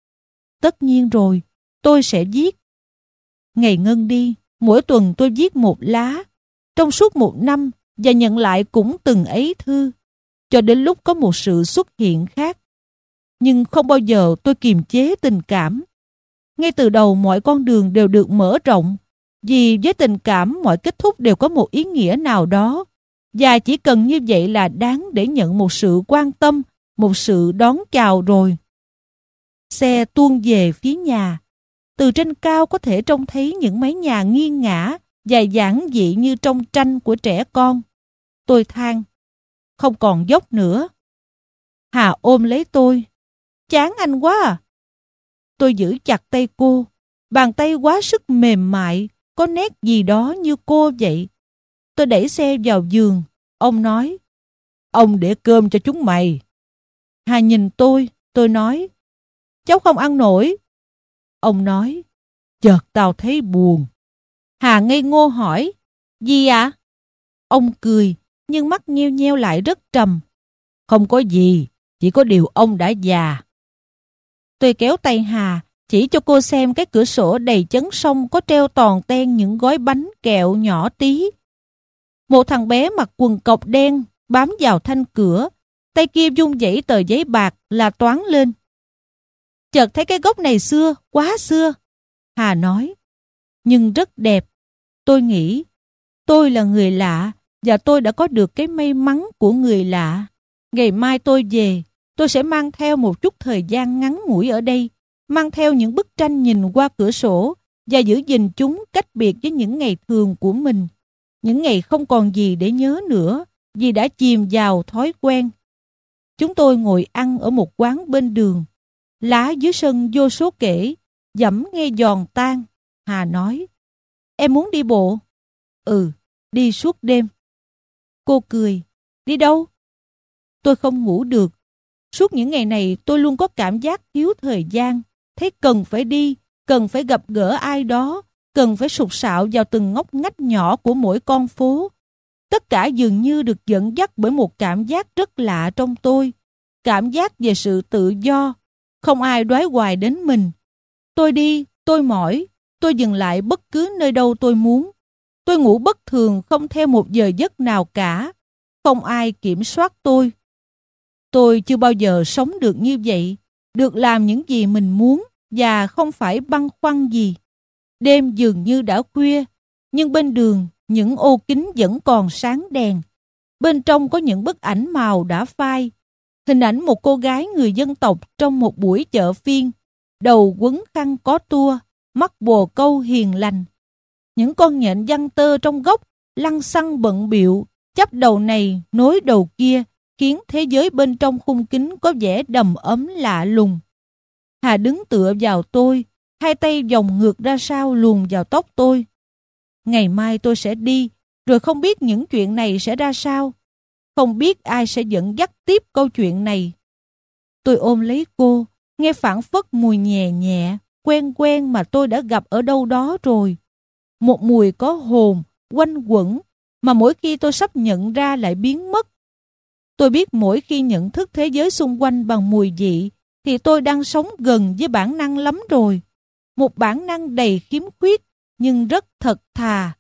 Tất nhiên rồi, tôi sẽ viết. Ngày ngân đi, mỗi tuần tôi viết một lá. Trong suốt một năm, và nhận lại cũng từng ấy thư. Cho đến lúc có một sự xuất hiện khác. Nhưng không bao giờ tôi kiềm chế tình cảm. Ngay từ đầu mọi con đường đều được mở rộng, vì với tình cảm mọi kết thúc đều có một ý nghĩa nào đó, và chỉ cần như vậy là đáng để nhận một sự quan tâm, một sự đón chào rồi. Xe tuôn về phía nhà. Từ trên cao có thể trông thấy những mái nhà nghiêng ngả và giản dị như trong tranh của trẻ con. Tôi than, không còn dốc nữa. Hà ôm lấy tôi. Chán anh quá à. Tôi giữ chặt tay cô. Bàn tay quá sức mềm mại, có nét gì đó như cô vậy. Tôi đẩy xe vào giường. Ông nói, ông để cơm cho chúng mày. Hà nhìn tôi, tôi nói, cháu không ăn nổi. Ông nói, chợt tao thấy buồn. Hà ngây ngô hỏi, gì ạ? À? Ông cười, nhưng mắt nheo nheo lại rất trầm. Không có gì, chỉ có điều ông đã già. Tôi kéo tay Hà, chỉ cho cô xem cái cửa sổ đầy chấn sông có treo toàn ten những gói bánh kẹo nhỏ tí. Một thằng bé mặc quần cộc đen bám vào thanh cửa, tay kia vung vẩy tờ giấy bạc là toán lên. Chợt thấy cái gốc này xưa, quá xưa. Hà nói, nhưng rất đẹp. Tôi nghĩ, tôi là người lạ và tôi đã có được cái may mắn của người lạ. Ngày mai tôi về, tôi sẽ mang theo một chút thời gian ngắn ngủi ở đây, mang theo những bức tranh nhìn qua cửa sổ và giữ gìn chúng cách biệt với những ngày thường của mình. Những ngày không còn gì để nhớ nữa vì đã chìm vào thói quen. Chúng tôi ngồi ăn ở một quán bên đường. Lá dưới sân vô số kể, dẫm nghe giòn tan. Hà nói, em muốn đi bộ. Ừ, đi suốt đêm. Cô cười, đi đâu? Tôi không ngủ được. Suốt những ngày này tôi luôn có cảm giác thiếu thời gian, thấy cần phải đi, cần phải gặp gỡ ai đó, cần phải sục sạo vào từng ngóc ngách nhỏ của mỗi con phố. Tất cả dường như được dẫn dắt bởi một cảm giác rất lạ trong tôi, cảm giác về sự tự do. Không ai đoái hoài đến mình. Tôi đi, tôi mỏi, tôi dừng lại bất cứ nơi đâu tôi muốn. Tôi ngủ bất thường không theo một giờ giấc nào cả. Không ai kiểm soát tôi. Tôi chưa bao giờ sống được như vậy, được làm những gì mình muốn và không phải băn khoăn gì. Đêm dường như đã khuya, nhưng bên đường những ô kính vẫn còn sáng đèn. Bên trong có những bức ảnh màu đã phai. Hình ảnh một cô gái người dân tộc trong một buổi chợ phiên, đầu quấn khăn có tua, mắt bồ câu hiền lành. Những con nhện giăng tơ trong góc lăng xăng bận bịu, chắp đầu này nối đầu kia, khiến thế giới bên trong khung kính có vẻ đầm ấm lạ lùng. Hà đứng tựa vào tôi, hai tay vòng ngược ra sau luồn vào tóc tôi. Ngày mai tôi sẽ đi, rồi không biết những chuyện này sẽ ra sao. Không biết ai sẽ dẫn dắt tiếp câu chuyện này. Tôi ôm lấy cô, nghe phảng phất mùi nhẹ nhẹ, quen quen mà tôi đã gặp ở đâu đó rồi. Một mùi có hồn, quanh quẩn, mà mỗi khi tôi sắp nhận ra lại biến mất. Tôi biết mỗi khi nhận thức thế giới xung quanh bằng mùi vị, thì tôi đang sống gần với bản năng lắm rồi. Một bản năng đầy khiếm khuyết, nhưng rất thật thà.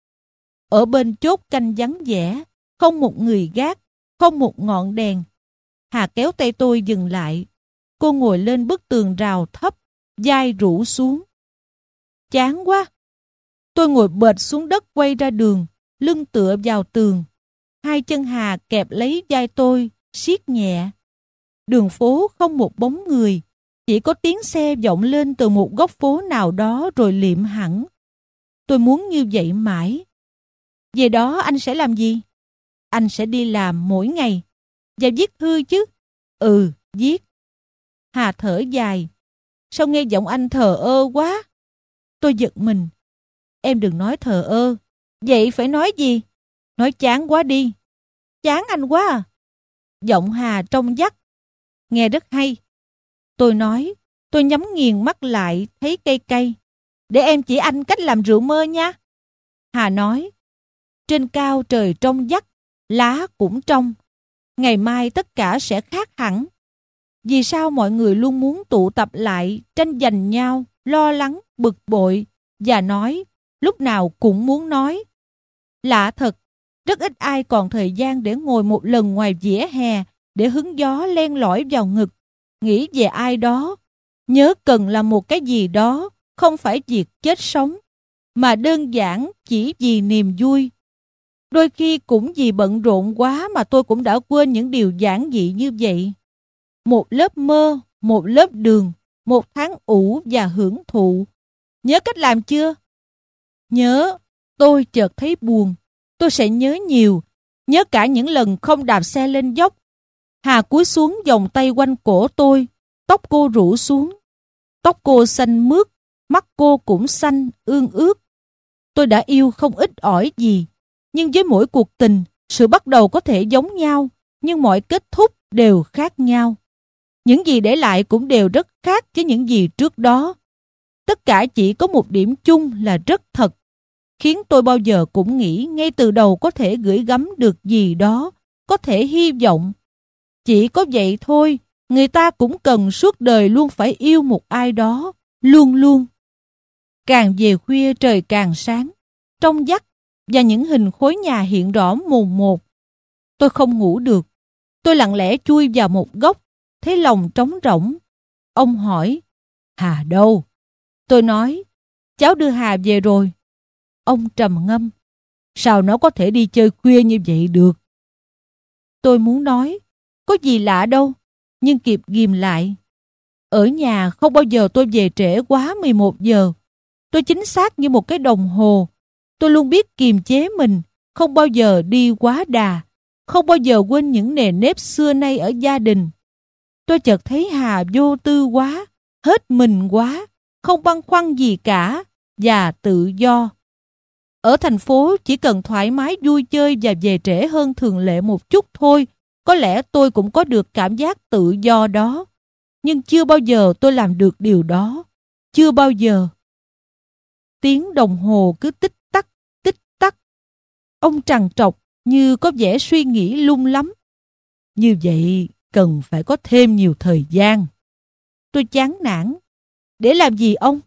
Ở bên chốt canh vắng vẻ, không một người gác, không một ngọn đèn. Hà kéo tay tôi dừng lại. Cô ngồi lên bức tường rào thấp, vai rũ xuống. Chán quá. Tôi ngồi bệt xuống đất quay ra đường, lưng tựa vào tường. Hai chân Hà kẹp lấy vai tôi, siết nhẹ. Đường phố không một bóng người, chỉ có tiếng xe vọng lên từ một góc phố nào đó rồi liệm hẳn. Tôi muốn như vậy mãi. Về đó anh sẽ làm gì? Anh sẽ đi làm mỗi ngày. Và viết thư chứ? Ừ, viết. Hà thở dài. Sao nghe giọng anh thờ ơ quá? Tôi giật mình. Em đừng nói thờ ơ. Vậy phải nói gì? Nói chán quá đi. Chán anh quá à? Giọng Hà trong vắt. Nghe rất hay. Tôi nói. Tôi nhắm nghiền mắt lại thấy cay cay. Để em chỉ anh cách làm rượu mơ nha. Hà nói. Trên cao trời trong vắt, lá cũng trong. Ngày mai tất cả sẽ khác hẳn. Vì sao mọi người luôn muốn tụ tập lại, tranh giành nhau, lo lắng, bực bội, và nói, lúc nào cũng muốn nói. Lạ thật, rất ít ai còn thời gian để ngồi một lần ngoài vỉa hè, để hứng gió len lỏi vào ngực. nghĩ về ai đó, nhớ cần làm một cái gì đó, không phải việc chết sống, mà đơn giản chỉ vì niềm vui. Đôi khi cũng vì bận rộn quá mà tôi cũng đã quên những điều giản dị như vậy. Một lớp mơ, một lớp đường, một tháng ủ và hưởng thụ. Nhớ cách làm chưa? Nhớ. Tôi chợt thấy buồn. Tôi sẽ nhớ nhiều. Nhớ cả những lần không đạp xe lên dốc. Hà cúi xuống vòng tay quanh cổ tôi. Tóc cô rủ xuống. Tóc cô xanh mướt. Mắt cô cũng xanh, ương ướt. Tôi đã yêu không ít ỏi gì. Nhưng với mỗi cuộc tình, sự bắt đầu có thể giống nhau, nhưng mọi kết thúc đều khác nhau. Những gì để lại cũng đều rất khác với những gì trước đó. Tất cả chỉ có một điểm chung là rất thật, khiến tôi bao giờ cũng nghĩ ngay từ đầu có thể gửi gắm được gì đó, có thể hy vọng. Chỉ có vậy thôi, người ta cũng cần suốt đời luôn phải yêu một ai đó, luôn luôn. Càng về khuya trời càng sáng, trong vắt, và những hình khối nhà hiện rõ mồn một. Tôi không ngủ được. Tôi lặng lẽ chui vào một góc, thấy lòng trống rỗng. Ông hỏi, Hà đâu? Tôi nói, cháu đưa Hà về rồi. Ông trầm ngâm, sao nó có thể đi chơi khuya như vậy được? Tôi muốn nói, có gì lạ đâu, nhưng kịp ghìm lại. Ở nhà không bao giờ tôi về trễ quá mười một giờ. Tôi chính xác như một cái đồng hồ. Tôi luôn biết kiềm chế mình, không bao giờ đi quá đà, không bao giờ quên những nề nếp xưa nay ở gia đình. Tôi chợt thấy Hà vô tư quá, hết mình quá, không băn khoăn gì cả, và tự do. Ở thành phố chỉ cần thoải mái vui chơi và về trễ hơn thường lệ một chút thôi, có lẽ tôi cũng có được cảm giác tự do đó. Nhưng chưa bao giờ tôi làm được điều đó. Chưa bao giờ. Tiếng đồng hồ cứ tích tắc, tích tắc. Ông trằn trọc như có vẻ suy nghĩ lung lắm. Như vậy cần phải có thêm nhiều thời gian. Tôi chán nản. Để làm gì ông?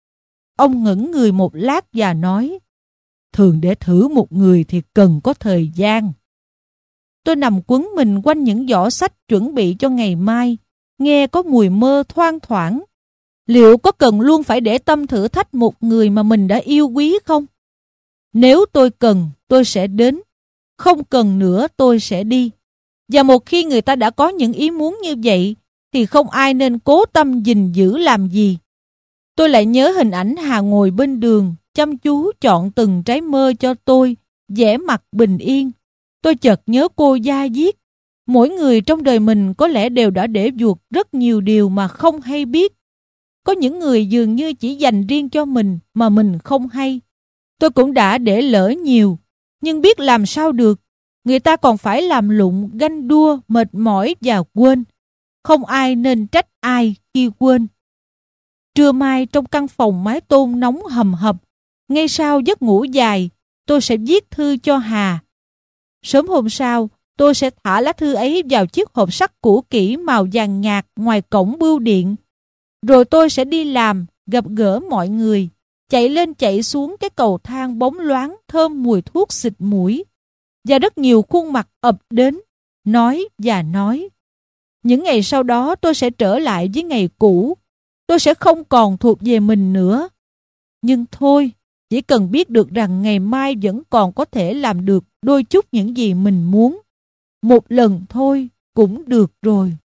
Ông ngẩng người một lát và nói, thường để thử một người thì cần có thời gian. Tôi nằm quấn mình quanh những giỏ sách chuẩn bị cho ngày mai, nghe có mùi mơ thoang thoảng. Liệu có cần luôn phải để tâm thử thách một người mà mình đã yêu quý không? Nếu tôi cần, tôi sẽ đến. Không cần nữa, tôi sẽ đi. Và một khi người ta đã có những ý muốn như vậy, thì không ai nên cố tâm gìn giữ làm gì. Tôi lại nhớ hình ảnh Hà ngồi bên đường, chăm chú chọn từng trái mơ cho tôi, vẻ mặt bình yên. Tôi chợt nhớ cô da diết. Mỗi người trong đời mình có lẽ đều đã để vuột rất nhiều điều mà không hay biết. Có những người dường như chỉ dành riêng cho mình mà mình không hay. Tôi cũng đã để lỡ nhiều, nhưng biết làm sao được. Người ta còn phải làm lụng, ganh đua, mệt mỏi và quên. Không ai nên trách ai khi quên. Trưa mai trong căn phòng mái tôn nóng hầm hập, ngay sau giấc ngủ dài, tôi sẽ viết thư cho Hà. Sớm hôm sau, tôi sẽ thả lá thư ấy vào chiếc hộp sắt cũ kỹ màu vàng nhạt ngoài cổng bưu điện. Rồi tôi sẽ đi làm, gặp gỡ mọi người, chạy lên chạy xuống cái cầu thang bóng loáng thơm mùi thuốc xịt mũi. Và rất nhiều khuôn mặt ập đến, nói và nói. Những ngày sau đó tôi sẽ trở lại với ngày cũ. Tôi sẽ không còn thuộc về mình nữa. Nhưng thôi, chỉ cần biết được rằng ngày mai vẫn còn có thể làm được đôi chút những gì mình muốn. Một lần thôi cũng được rồi.